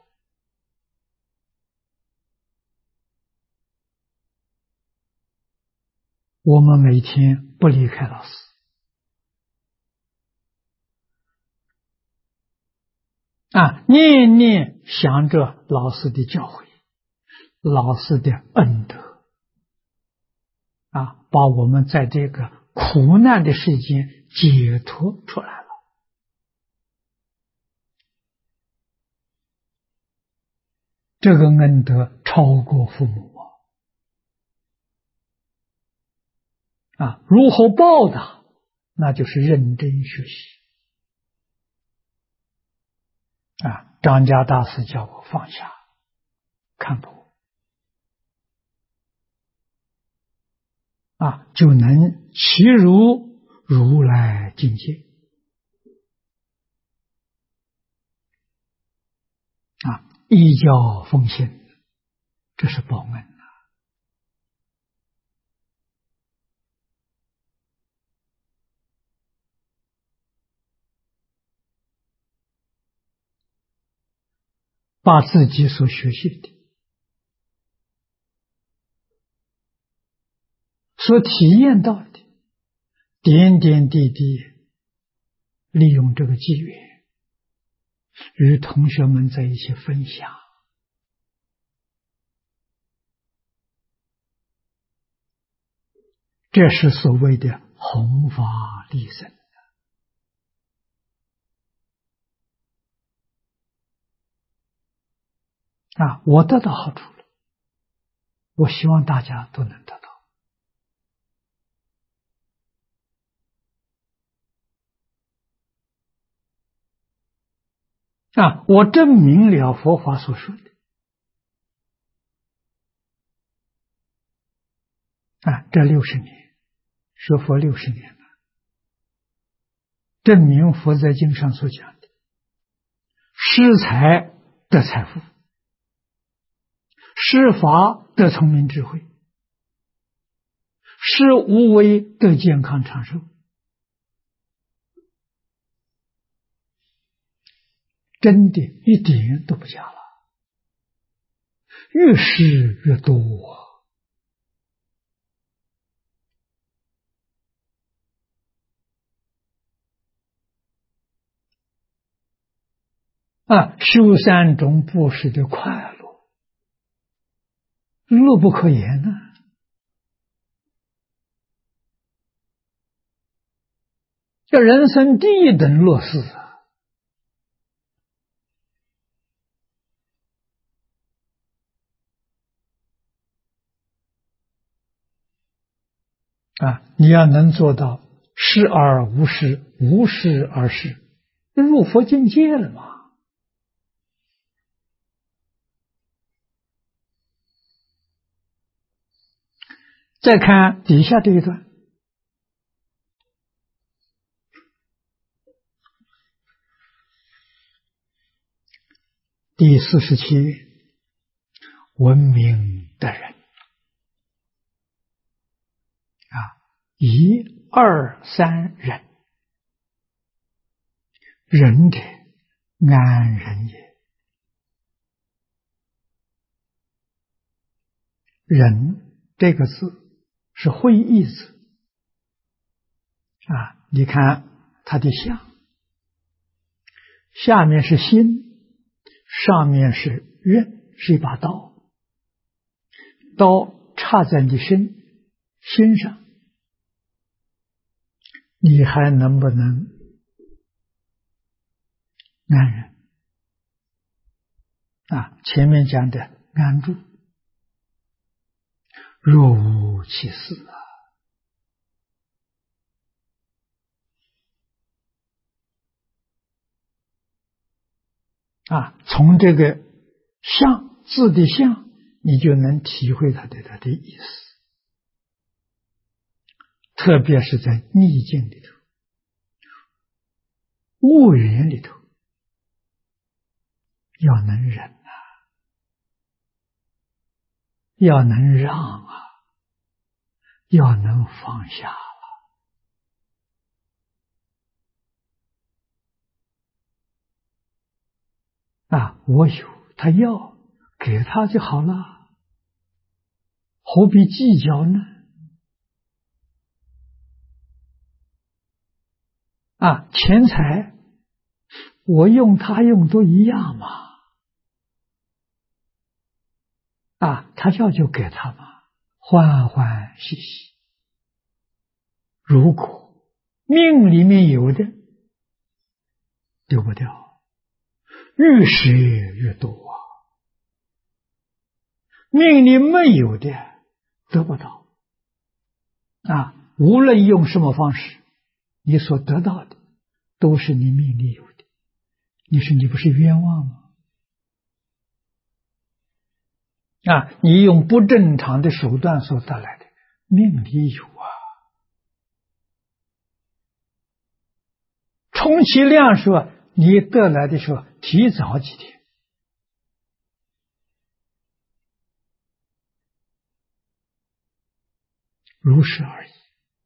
我们每天不离开老师念念想着老师的教诲，老师的恩德把我们在这个苦难的世间解脱出来了。这个恩德超过父母如何报答？那就是认真学习张家大师叫我放下看破就能其如如来境界依教奉行这是报恩啊！把自己所学习的、所体验到的点点滴滴，利用这个机缘，与同学们在一起分享，这是所谓的弘法利生啊！我得到好处了，我希望大家都能得到啊！我证明了佛法所说的啊，这60年学佛60年了，证明佛在经上所讲的施财得财富，施法得聪明智慧，施无为得健康长寿，真的一点都不假了，越施越多啊！修3种布施的快乐，乐不可言呢。这人生第一等乐事啊！你要能做到施而无施，无施而施，入佛境界了嘛。再看底下这一段，第47页，文明的人啊，1、2、3人，仁者安人也。仁这个字是会意字啊，你看它的像，下面是心，上面是刃，是一把刀，刀插在你心上，你还能不能安忍啊？前面讲的安住，若无其事啊！从这个像字的像，你就能体会它的意思，特别是在逆境里头、恶缘里头，要能忍啊，要能让啊，要能放下啊！我有，他要，给他就好了，何必计较呢？啊，钱财我用他用都一样嘛，啊，他要就给他嘛，欢欢喜喜。如果命里面有的丢不掉，越施越多啊；命里没有的得不到啊。无论用什么方式，你所得到的都是你命里有的。你说你不是冤枉吗？啊，你用不正常的手段所得来的，命里有啊。充其量说你得来的时候提早几天如是而已。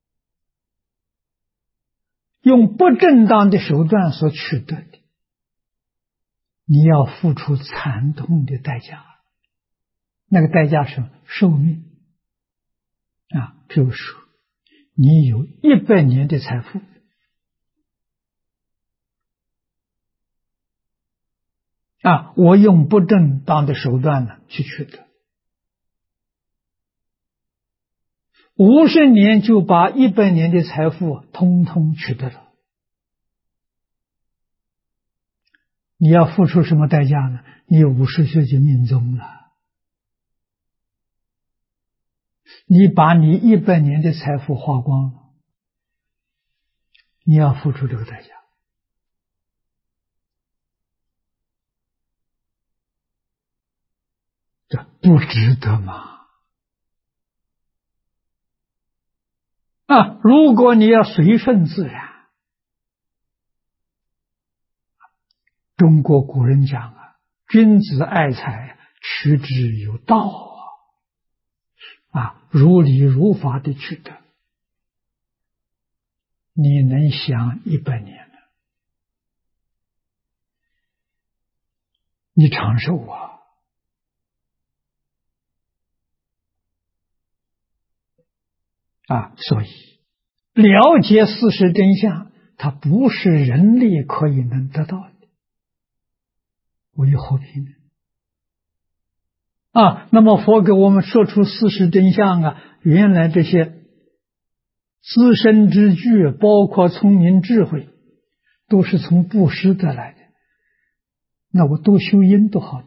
用不正当的手段所取得的，你要付出惨痛的代价。那个代价是寿命啊，譬如说，你有100年的财富，啊，我用不正当的手段呢去取得，50年就把100年的财富通通取得了。你要付出什么代价呢？你50岁就命终了，你把你100年的财富花光了，你要付出这个代价。这不值得吗？啊，如果你要随顺自然，中国古人讲啊，君子爱财，取之有道啊，如理如法的取得，你能享100年的，你长寿啊！啊，所以了解事实真相，它不是人力可以能得到的，为和平啊。那么佛给我们说出事实真相啊，原来这些自身之具，包括聪明智慧，都是从布施得来的。那我多修因多好呢。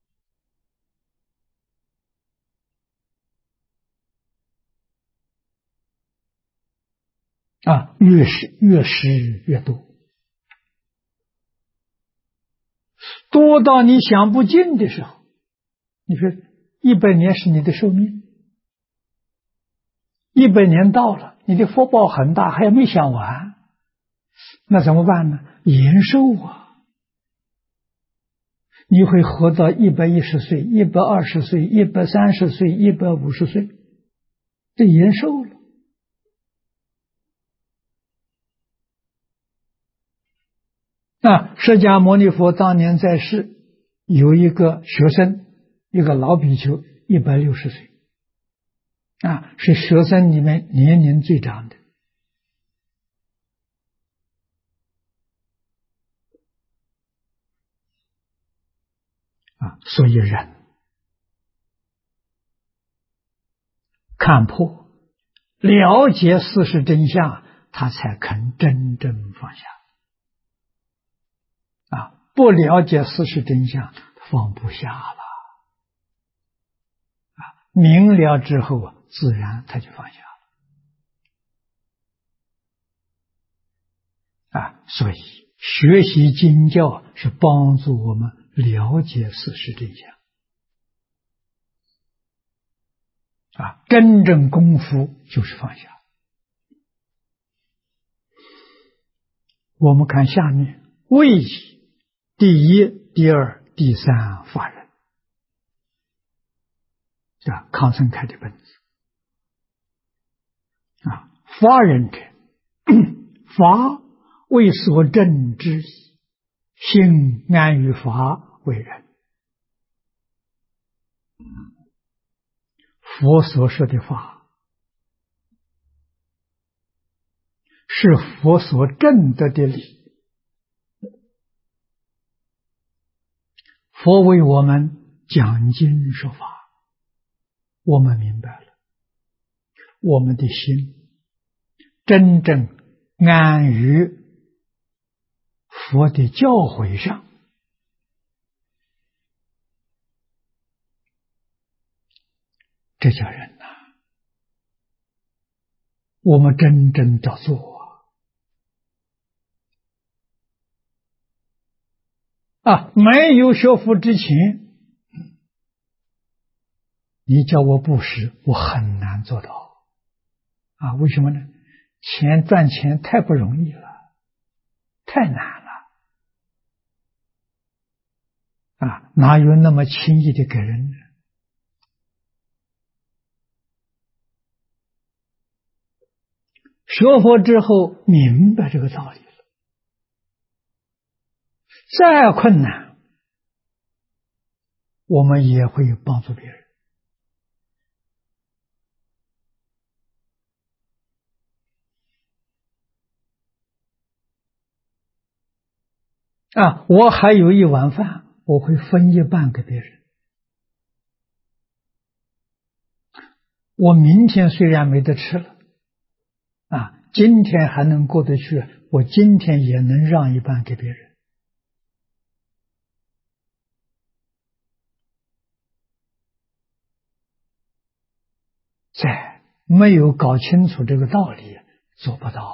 啊，越施越多，多到你想不尽的时候，你说100年是你的寿命，100年到了，你的福报很大，还没享完，那怎么办呢？延寿啊！你会活到110岁、120岁、130岁、150岁，这延寿了。啊，释迦牟尼佛当年在世，有一个学生，一个老比丘，160岁，啊，是学生里面年龄最长的。啊，所以人看破、了解事实真相，他才肯真正放下。啊，不了解事实真相，放不下了。啊，明了之后啊，自然他就放下了。啊，所以学习经教是帮助我们了解事实真相。啊，真正功夫就是放下。我们看下面，为第一、第二、第三法人，啊，康生开的本子。啊，法人者，法为所证之意，心安于法为人。佛所说的法，是佛所证得的理。佛为我们讲经说法，我们明白了，我们的心真正安于佛的教诲上，这叫人呐。我们真正的做啊，没有学佛之前，你叫我布施，我很难做到啊。为什么呢？赚钱太不容易了，太难了啊，哪有那么轻易的给人呢？ 学佛之后明白这个道理了，再困难，我们也会帮助别人。我还有一碗饭，我会分一半给别人。我明天虽然没得吃了，今天还能过得去，我今天也能让一半给别人。在没有搞清楚这个道理，做不到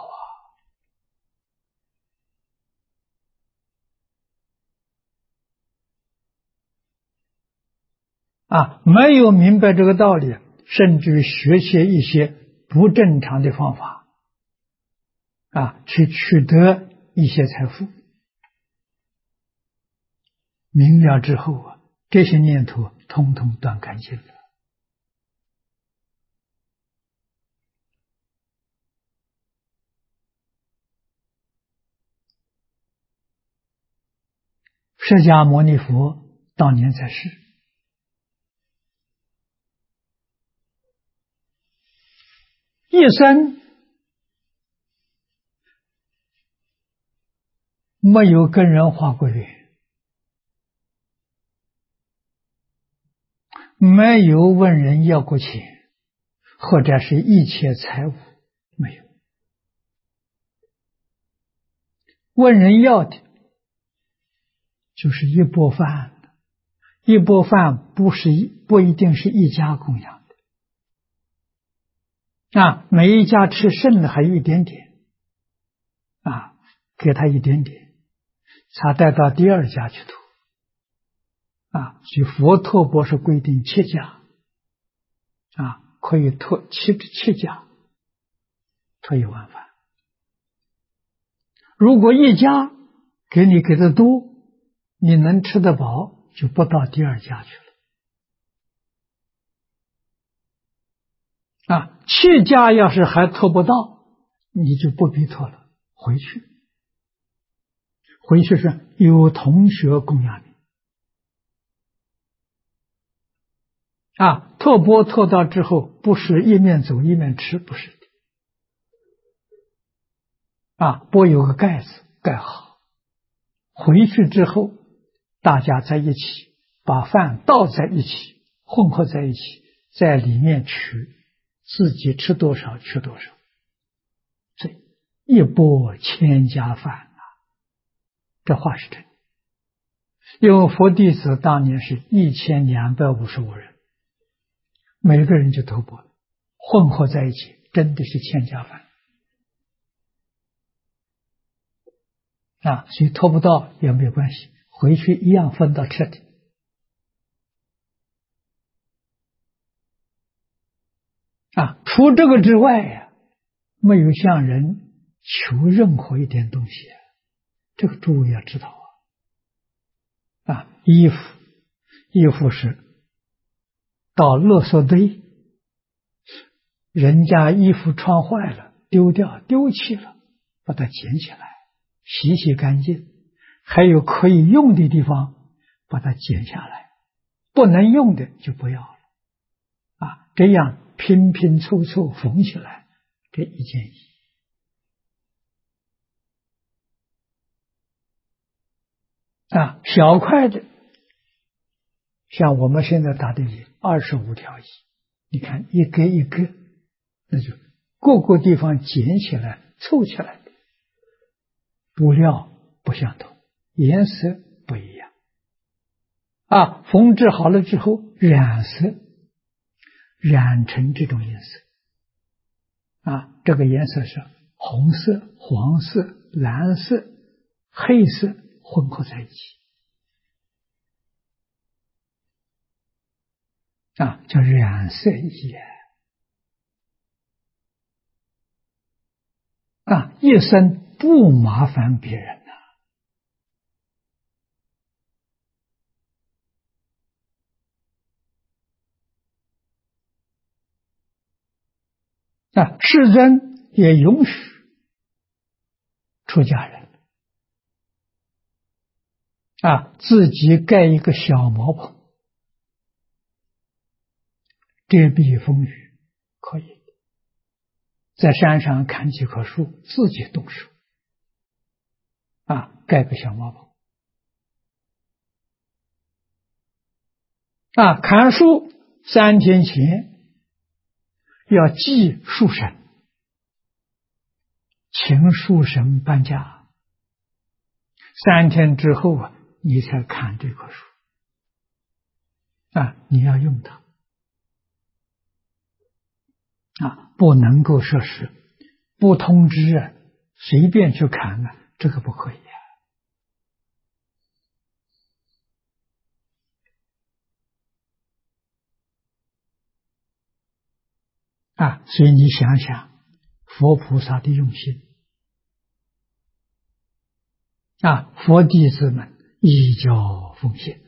没有明白这个道理，甚至学习一些不正常的方法，去取得一些财富。明了之后这些念头通通断干净了。释迦牟尼佛当年在世，一生没有跟人化过缘，没有问人要过钱，或者是一切财物，没有。问人要的就是一钵饭，一钵饭不一定是一家供养的，每一家吃剩的还有一点点，给他一点点，他带到第二家去吐。所以佛托钵是规定7家，可以托七家，托一碗饭。如果一家给的多，你能吃得饱，就不到第二家去了。7家要是还托不到，你就不必托了，回去是有同学供养你。托钵托到之后，不是一面走一面吃，不是的。钵有个盖子盖好，回去之后大家在一起，把饭倒在一起，混合在一起，在里面取，自己吃多少取多少。这一钵千家饭这话是真的。因为佛弟子当年是1255人，每个人就托钵了，混合在一起，真的是千家饭。所以托不到也没有关系，回去一样分到彻底。除这个之外没有向人求任何一点东西，这个诸位要知道衣服是到垃圾堆，人家衣服穿坏了丢掉丢弃了，把它捡起来洗干净，还有可以用的地方把它剪下来，不能用的就不要了。这样拼拼凑凑缝起来，这一件衣。小块的，像我们现在打的衣25条衣，你看一个一个，那就各个地方剪起来凑起来的，布料不相同，颜色不一样。缝制好了之后染色，染成这种颜色。这个颜色是红色、黄色、蓝色、黑色混合在一起。叫染色衣。一生不麻烦别人世尊也允许出家人自己盖一个小茅棚，遮蔽风雨，可以在山上砍几棵树，自己动手盖个小茅棚砍树3天前要祭树神，请树神搬家，3天之后你才砍这棵树你要用它不能够说是不通知随便去砍这个不可以所以你想想佛菩萨的用心佛弟子们依教奉行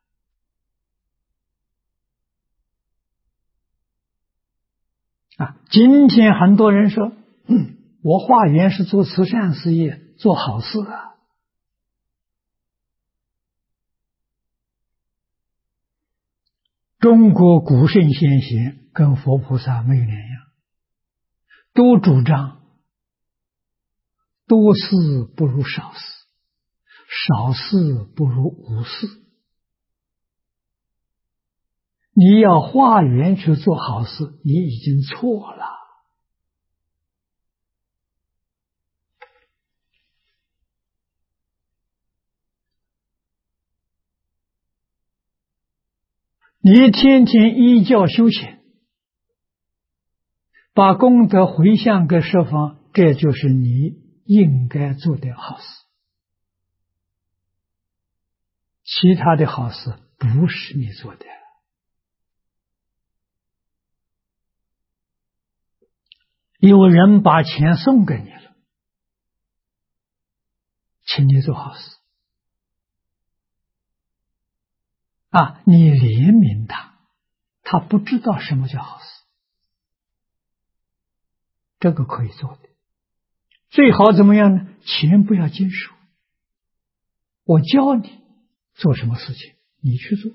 今天很多人说我化缘是做慈善事业，做好事中国古圣先贤跟佛菩萨没有两样，都主张多事不如少事，少事不如无事。你要化缘去做好事，你已经错了你天天依教修行，把功德回向给十方，这就是你应该做的好事。其他的好事不是你做的。有人把钱送给你了，请你做好事你怜悯他，他不知道什么叫好事，这个可以做的。最好怎么样呢？钱不要经手，我教你做什么事情，你去做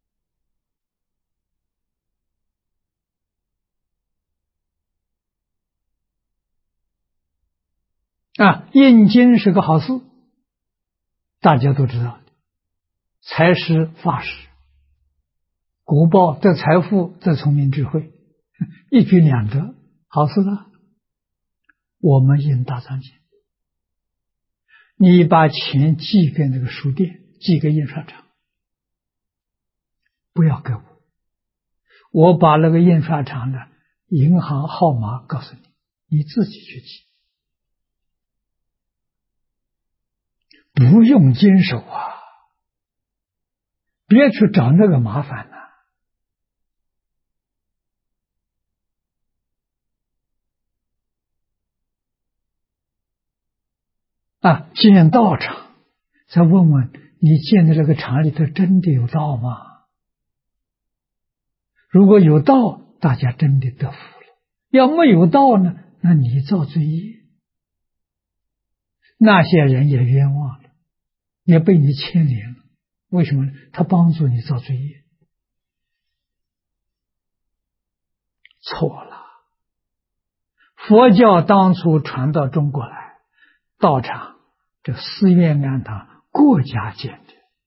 印经是个好事，大家都知道的，财施法施，果报得财富得聪明智慧，一举两得，好事啊。我们印大藏经，你把钱寄给那个书店，寄给印刷厂，不要给我，我把那个印刷厂的银行号码告诉你，你自己去寄，不用经手别去找那个麻烦建道场，再问问你建的这个厂里头真的有道吗？如果有道，大家真的得福了；要没有道呢，那你造罪业，那些人也冤枉了，也被你牵连了。为什么呢？他帮助你造罪业，错了。佛教当初传到中国来，道场这寺院庵堂国家建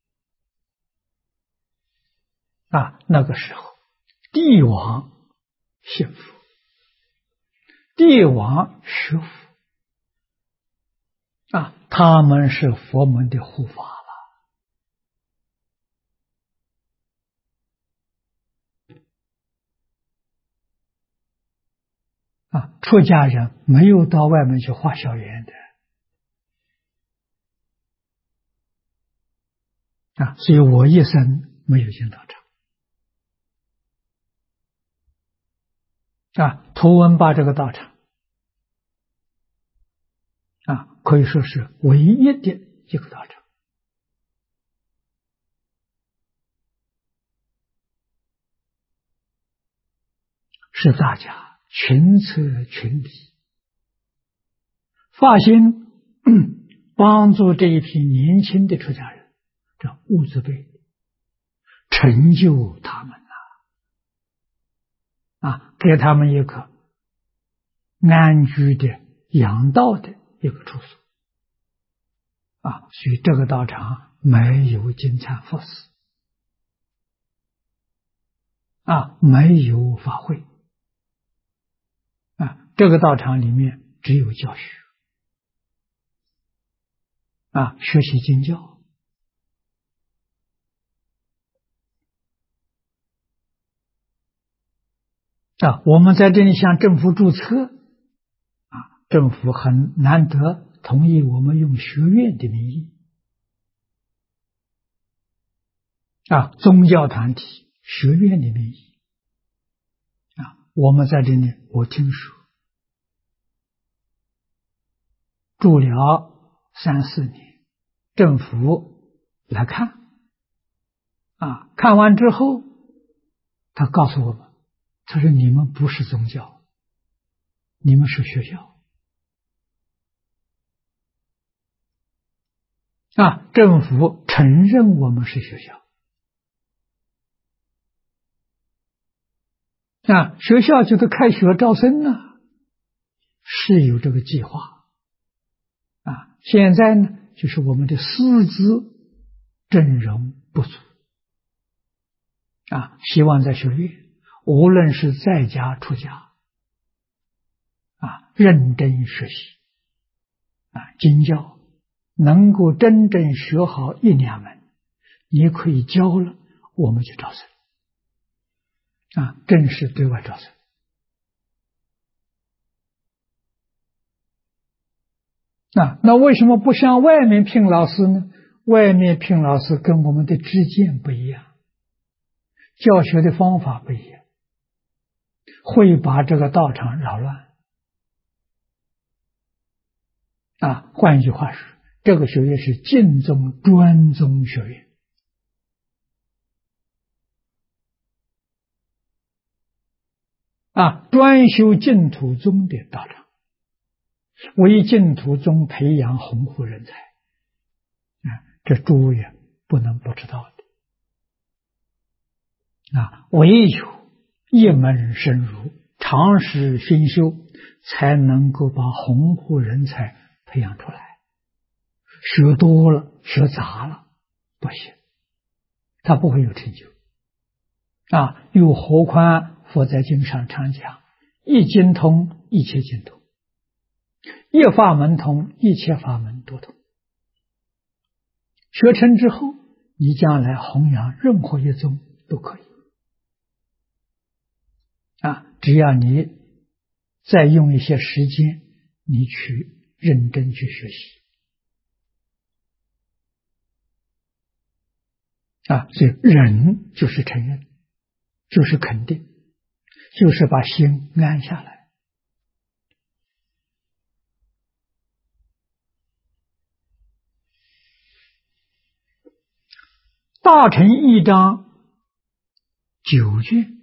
的那个时候帝王信佛，帝王学佛他们是佛门的护法了出家人没有到外面去化小缘的所以我一生没有进道场图文巴这个道场可以说是唯一的一个道场，是大家群策群力发心帮助这一批年轻的出家人，这物质辈成就他们给他们一个安居的养道的一个处所所以这个道场没有金蝉佛寺没有法会这个道场里面只有教学学习经教我们在这里向政府注册政府很难得同意我们用学院的名义宗教团体学院的名义我们在这里，我听说住了3-4年，政府来看看完之后他告诉我们，他说你们不是宗教，你们是学校政府承认我们是学校学校就是开学招生是有这个计划现在呢就是我们的师资阵容不足希望在学院无论是在家出家认真学习经教能够真正学好1-2门，你可以教了，我们就招生正式对外招生那为什么不向外面聘老师呢？外面聘老师跟我们的知见不一样，教学的方法不一样，会把这个道场扰乱换一句话说，这个学院是净宗专宗学院专修净土宗的道场，为净土宗培养弘护人才这诸位不能不知道的唯有一门深入，长时熏修，才能够把弘护人才培养出来。学多了学杂了不行，他不会有成就又何况佛在经上常讲，一经通一切经通，一法门通一切法门都通。学成之后，你将来弘扬任何一宗都可以只要你再用一些时间，你去认真去学习所以人就是承认，就是肯定，就是把心安下来大乘义章9卷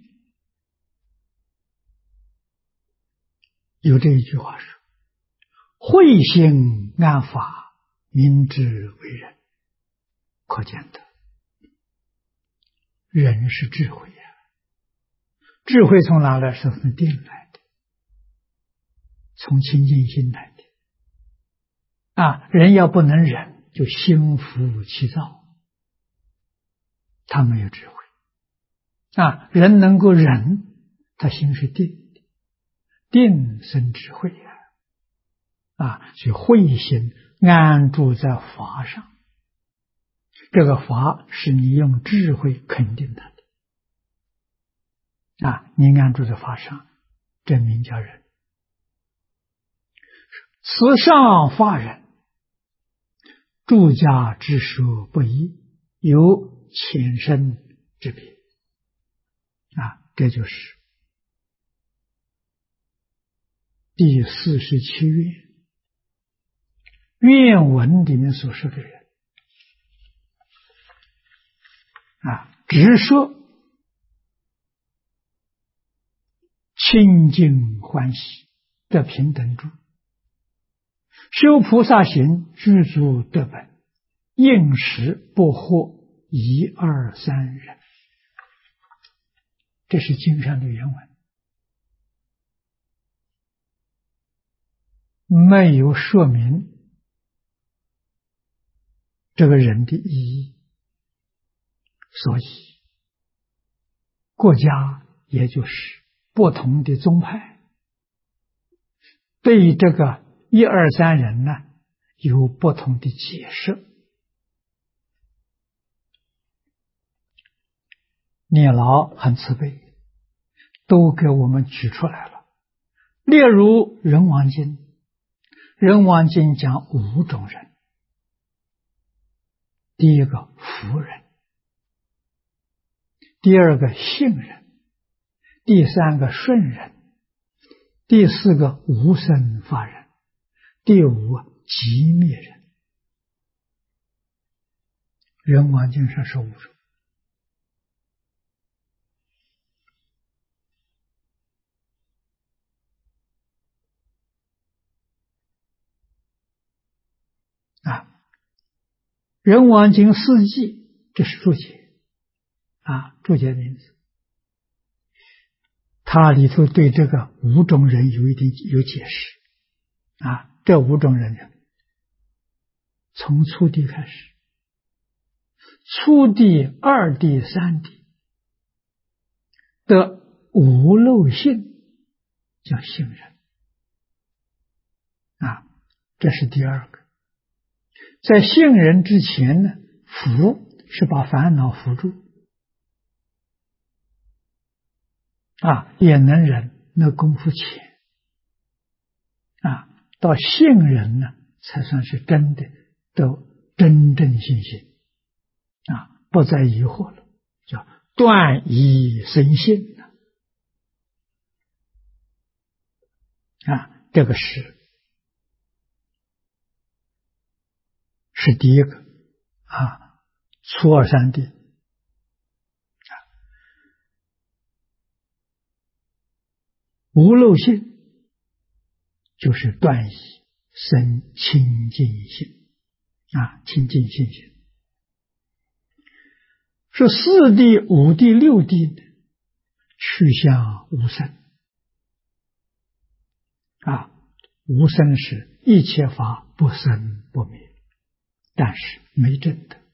有这一句话说，慧心安法，明智为人。可见的人是智慧智慧从哪来？是从定来的，从清净心来的人要不能忍，就心浮气躁，他没有智慧人能够忍，他心是定的，定生智慧所以慧心安住在法上，这个法是你用智慧肯定它的你安住在法上，证明叫人。此上法人，住家之说不一，有浅深之别这就是第47愿愿文里面所说的人直说清净欢喜的平等住， 修菩萨行，具足得本，应时不惑一二三人。这是经上的原文，没有说明这个人的意义，所以国家也就是不同的宗派对这个一二三人呢有不同的解释。念老很慈悲，都给我们举出来了。例如人王经，人王经讲5种人：第一个福人，第二个信人，第三个顺人，第四个无生法人，第五寂灭人。人王经上是5种。人王经4记，这是注解注解名字。它里头对这个5种人有解释这5种人呢，从初地开始，初地、2地、3地的无漏性叫信人这是第2个。在信人之前呢，福是把烦恼扶住也能忍，那功夫浅到信人呢，才算是真的都真正信心不再疑惑了，叫断疑生信这个是第一个初2、3地无漏性就是断疑生清净性清净信心。是4地、5地、6地呢，趋向无生无生是一切法不生不灭，但是没证的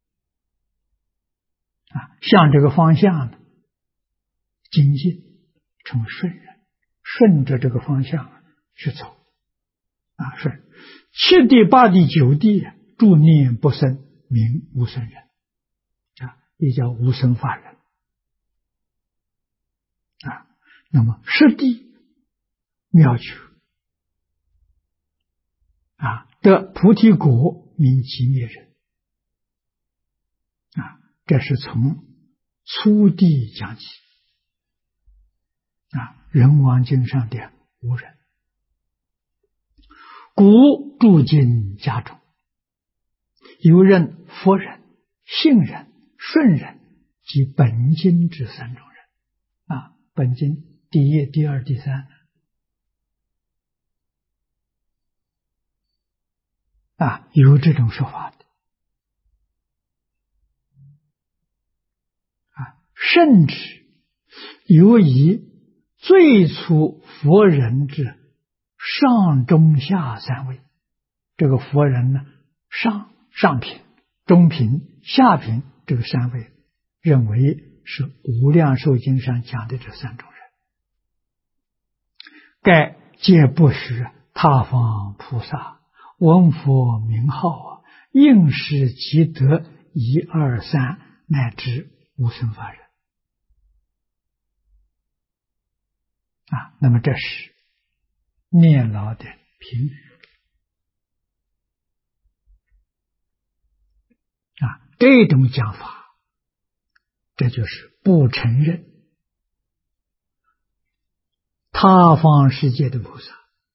向这个方向呢精进成为顺人，顺着这个方向去走顺。7地、8地、9地诸念不生，名无生人也叫无生法人那么10地妙觉得菩提果，名寂灭人这是从初地讲起人王经上的5人。故诸经家中有任佛人、信人、顺人及本经之3种人本经第1、第2、第3有这种说法的甚至有以最初佛人之上中下3位，这个佛人呢，上品、中品、下品这个3位，认为是无量寿经上讲的这3种人，盖皆不许他方菩萨闻佛名号应时即得1、2、3乃至无生法人那么这是念老的评语这种讲法，这就是不承认他方世界的菩萨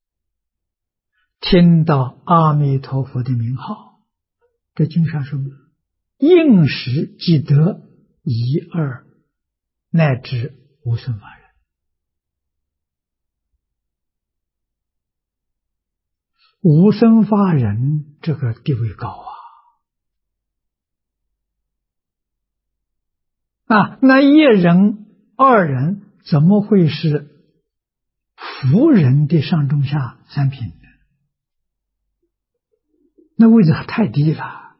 听到阿弥陀佛的名号，这经上说应时即得1、2乃至无生法人无生法忍这个地位高那一人、二人怎么会是福人的上中下三品呢？那位置太低了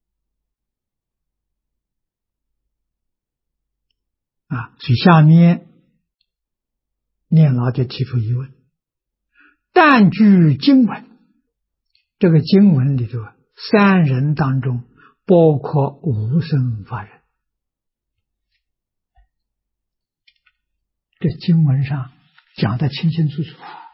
所以下面念老就提出疑问：但据经文，这个经文里头三人当中包括无生法忍，这经文上讲得清清楚楚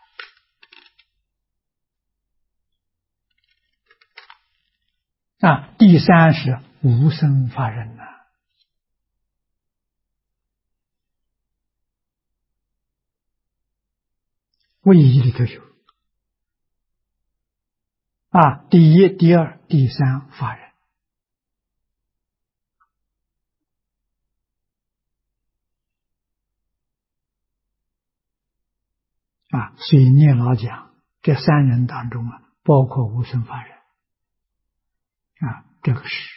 第三是无生法忍位移里头有第一、第二、第三法忍所以念老讲这三人当中包括无生法忍这个是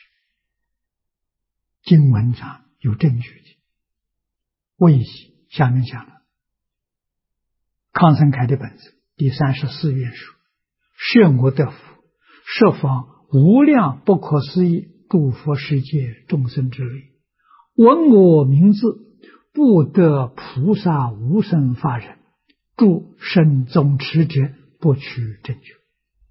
经文上有证据的。位移下面讲了，康生凯的本子第34页说：是我得福，十方无量不可思议诸佛世界众生之类，闻我名字，不得菩萨无生法忍，诸圣宗持者不取正觉。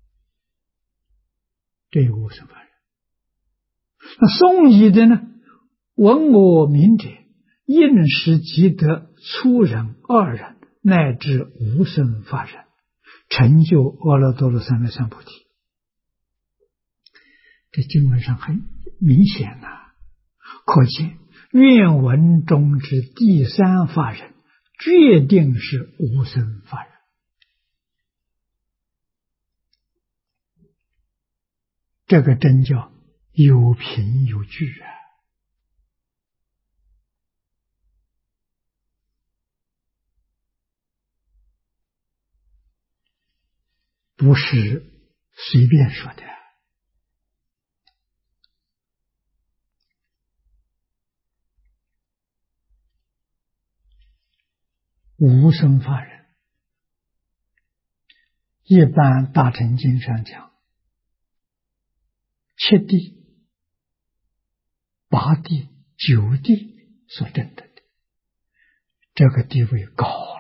这有无生法忍。那颂仪的呢？闻我名者，应时即得初忍、二忍乃至无生法忍，成就阿耨多罗三藐三菩提。这经文上很明显可见愿文中之第三法忍决定是无生法忍。这个真叫有凭有据不是随便说的。无生法忍，一般大乘经上讲7地、8地、9地所证得的，这个地位高了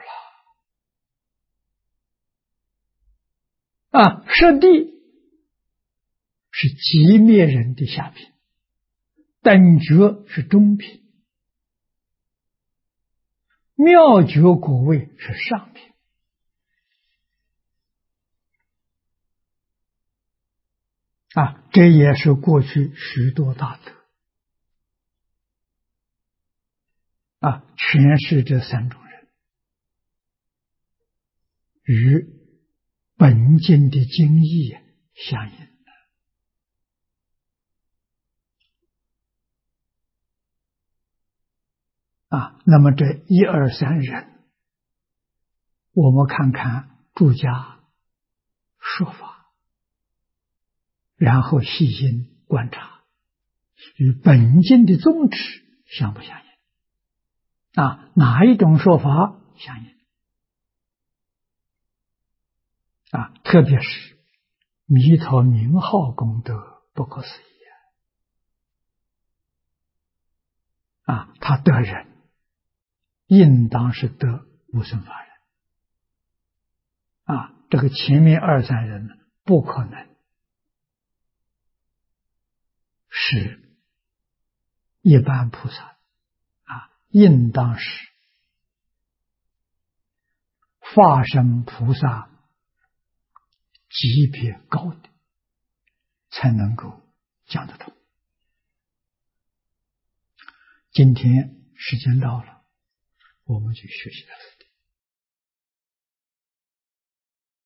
10地是极灭人的下品，等觉是中品，妙觉果位是上品。这也是过去许多大德诠释这三种人与本经的经义相应那么这1、2、3人，我们看看注家说法，然后细心观察，与本经的宗旨相不相应哪一种说法相应特别是弥陀名号功德不可思议他得人应当是得无生法忍这个前面2、3人不可能是一般菩萨应当是化身菩萨级别高的才能够讲得通。今天时间到了，我们就学习到这里。